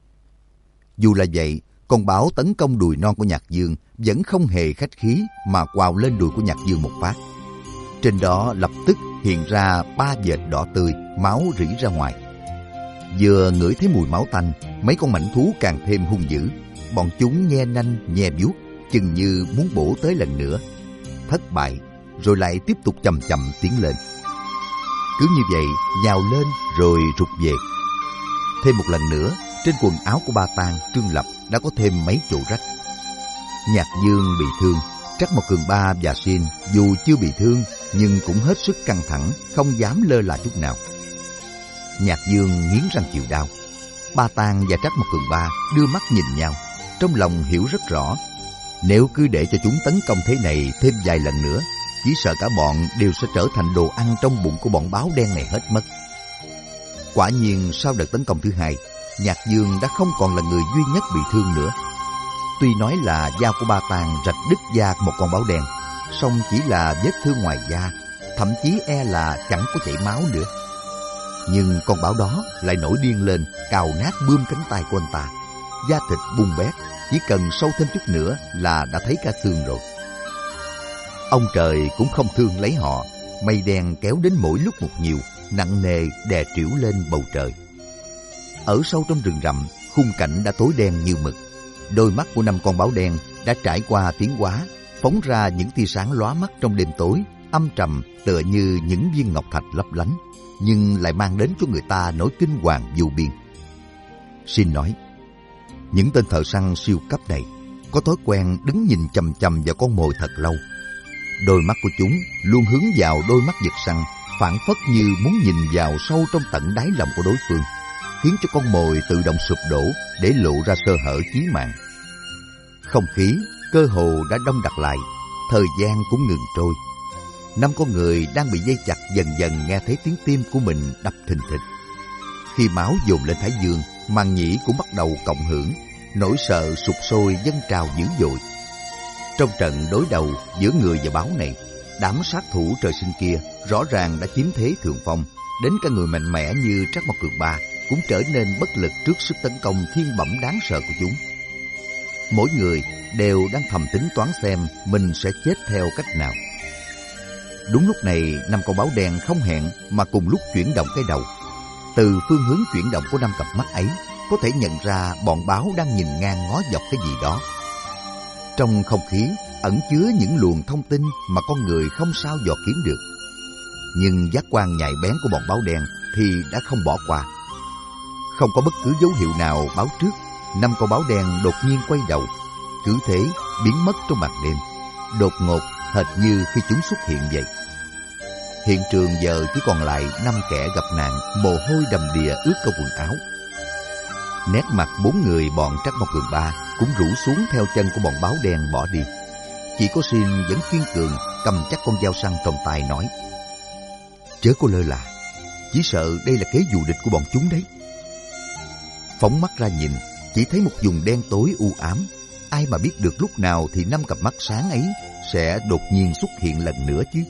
Dù là vậy, con báo tấn công đùi non của Nhạc Dương vẫn không hề khách khí mà quào lên đùi của Nhạc Dương một phát. Trên đó lập tức hiện ra ba vệt đỏ tươi, máu rỉ ra ngoài. Vừa ngửi thấy mùi máu tanh, mấy con mãnh thú càng thêm hung dữ. Bọn chúng nhe nanh, nhe vuốt, chừng như muốn bổ tới lần nữa. Thất bại, rồi lại tiếp tục chầm chậm tiến lên. Cứ như vậy, nhào lên rồi rụt về. Thêm một lần nữa, trên quần áo của Ba Tàng, Trương Lập đã có thêm mấy chỗ rách. Nhạc Dương bị thương, Trắc Mộc Cường Ba và Sin dù chưa bị thương nhưng cũng hết sức căng thẳng, không dám lơ là chút nào. Nhạc Dương nghiến răng chịu đau. Ba Tàng và Trắc Mộc Cường Ba đưa mắt nhìn nhau, trong lòng hiểu rất rõ. Nếu cứ để cho chúng tấn công thế này thêm vài lần nữa, chỉ sợ cả bọn đều sẽ trở thành đồ ăn trong bụng của bọn báo đen này hết mất. Quả nhiên sau đợt tấn công thứ hai, Nhạc Dương đã không còn là người duy nhất bị thương nữa. Tuy nói là dao của Ba Tàng rạch đứt da một con báo đen, song chỉ là vết thương ngoài da, thậm chí e là chẳng có chảy máu nữa. Nhưng con báo đó lại nổi điên lên, cào nát bươm cánh tay của anh ta. Da thịt bung bét, chỉ cần sâu thêm chút nữa là đã thấy cả xương rồi. Ông trời cũng không thương lấy họ, mây đen kéo đến mỗi lúc một nhiều, nặng nề đè trĩu lên bầu trời. Ở sâu trong rừng rậm, khung cảnh đã tối đen như mực. Đôi mắt của năm con báo đen đã trải qua tiến hóa, phóng ra những tia sáng lóa mắt trong đêm tối, âm trầm tựa như những viên ngọc thạch lấp lánh, nhưng lại mang đến cho người ta nỗi kinh hoàng vô biên. Xin nói, những tên thợ săn siêu cấp này có thói quen đứng nhìn chằm chằm vào con mồi thật lâu. Đôi mắt của chúng luôn hướng vào đôi mắt vật săn, phảng phất như muốn nhìn vào sâu trong tận đáy lòng của đối phương, khiến cho con mồi tự động sụp đổ để lộ ra sơ hở chí mạng. Không khí cơ hồ đã đông đặc lại, thời gian cũng ngừng trôi. Năm con người đang bị dây chặt dần dần nghe thấy tiếng tim của mình đập thình thịch. Khi máu dồn lên thái dương, màng nhĩ cũng bắt đầu cộng hưởng, nỗi sợ sục sôi dâng trào dữ dội. Trong trận đối đầu giữa người và báo này, đám sát thủ trời sinh kia rõ ràng đã chiếm thế thượng phong, đến cả người mạnh mẽ như Trác Mộc Cường Ba cũng trở nên bất lực trước sức tấn công thiên bẩm đáng sợ của chúng. Mỗi người đều đang thầm tính toán xem mình sẽ chết theo cách nào. Đúng lúc này, năm con báo đen không hẹn mà cùng lúc chuyển động cái đầu. Từ phương hướng chuyển động của năm cặp mắt ấy, có thể nhận ra bọn báo đang nhìn ngang ngó dọc cái gì đó. Trong không khí ẩn chứa những luồng thông tin mà con người không sao dò kiếm được. Nhưng giác quan nhạy bén của bọn báo đen thì đã không bỏ qua. Không có bất cứ dấu hiệu nào báo trước, năm con báo đen đột nhiên quay đầu, cứ thế biến mất trong màn đêm, đột ngột hệt như khi chúng xuất hiện vậy. Hiện trường giờ chỉ còn lại năm kẻ gặp nạn, mồ hôi đầm đìa ướt cả quần áo. Nét mặt bốn người bọn Trác Mộc Cường Ba cũng rũ xuống theo chân của bọn báo đen bỏ đi. Chỉ có Xin vẫn kiên cường cầm chắc con dao săn trong tay nói: chớ có lơ là, chỉ sợ đây là kế dù địch của bọn chúng đấy. Phóng mắt ra nhìn, chỉ thấy một vùng đen tối u ám. Ai mà biết được lúc nào thì năm cặp mắt sáng ấy sẽ đột nhiên xuất hiện lần nữa chứ.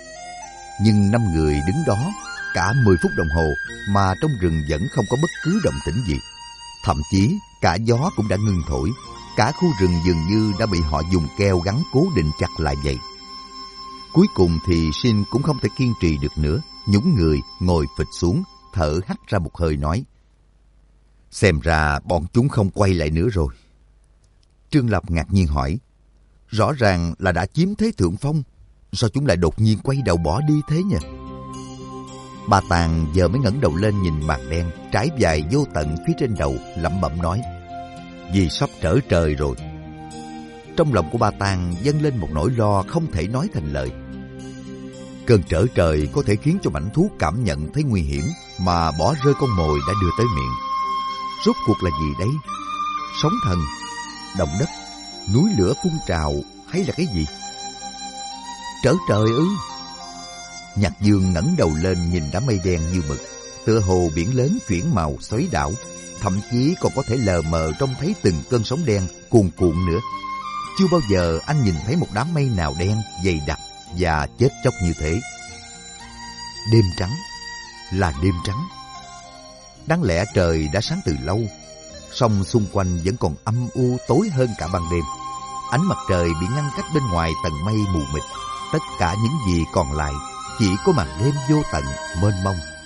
Nhưng năm người đứng đó cả mười phút đồng hồ mà trong rừng vẫn không có bất cứ động tĩnh gì. Thậm chí cả gió cũng đã ngưng thổi, cả khu rừng dường như đã bị họ dùng keo gắn cố định chặt lại vậy. Cuối cùng thì Xin cũng không thể kiên trì được nữa, nhúng người ngồi phịch xuống, thở hắt ra một hơi nói: xem ra bọn chúng không quay lại nữa rồi. Trương Lập ngạc nhiên hỏi: rõ ràng là đã chiếm thế thượng phong, sao chúng lại đột nhiên quay đầu bỏ đi thế nhỉ? Ba Tàng giờ mới ngẩng đầu lên nhìn màn đen trải dài vô tận phía trên đầu, lẩm bẩm nói: vì sắp trở trời rồi. Trong lòng của Ba Tàng dâng lên một nỗi lo không thể nói thành lời. Cơn trở trời có thể khiến cho mãnh thú cảm nhận thấy nguy hiểm mà bỏ rơi con mồi đã đưa tới miệng. Rốt cuộc là gì đấy? Sóng thần, động đất, núi lửa phun trào hay là cái gì? Trở trời ư? Nhạc Dương ngẩng đầu lên nhìn đám mây đen như mực, tựa hồ biển lớn chuyển màu xoáy đảo, thậm chí còn có thể lờ mờ trông thấy từng cơn sóng đen cuồn cuộn nữa. Chưa bao giờ anh nhìn thấy một đám mây nào đen, dày đặc và chết chóc như thế. Đêm trắng, là đêm trắng. Đáng lẽ trời đã sáng từ lâu, song xung quanh vẫn còn âm u tối hơn cả ban đêm. Ánh mặt trời bị ngăn cách bên ngoài tầng mây mù mịt. Tất cả những gì còn lại chỉ có màn đêm vô tận mênh mông.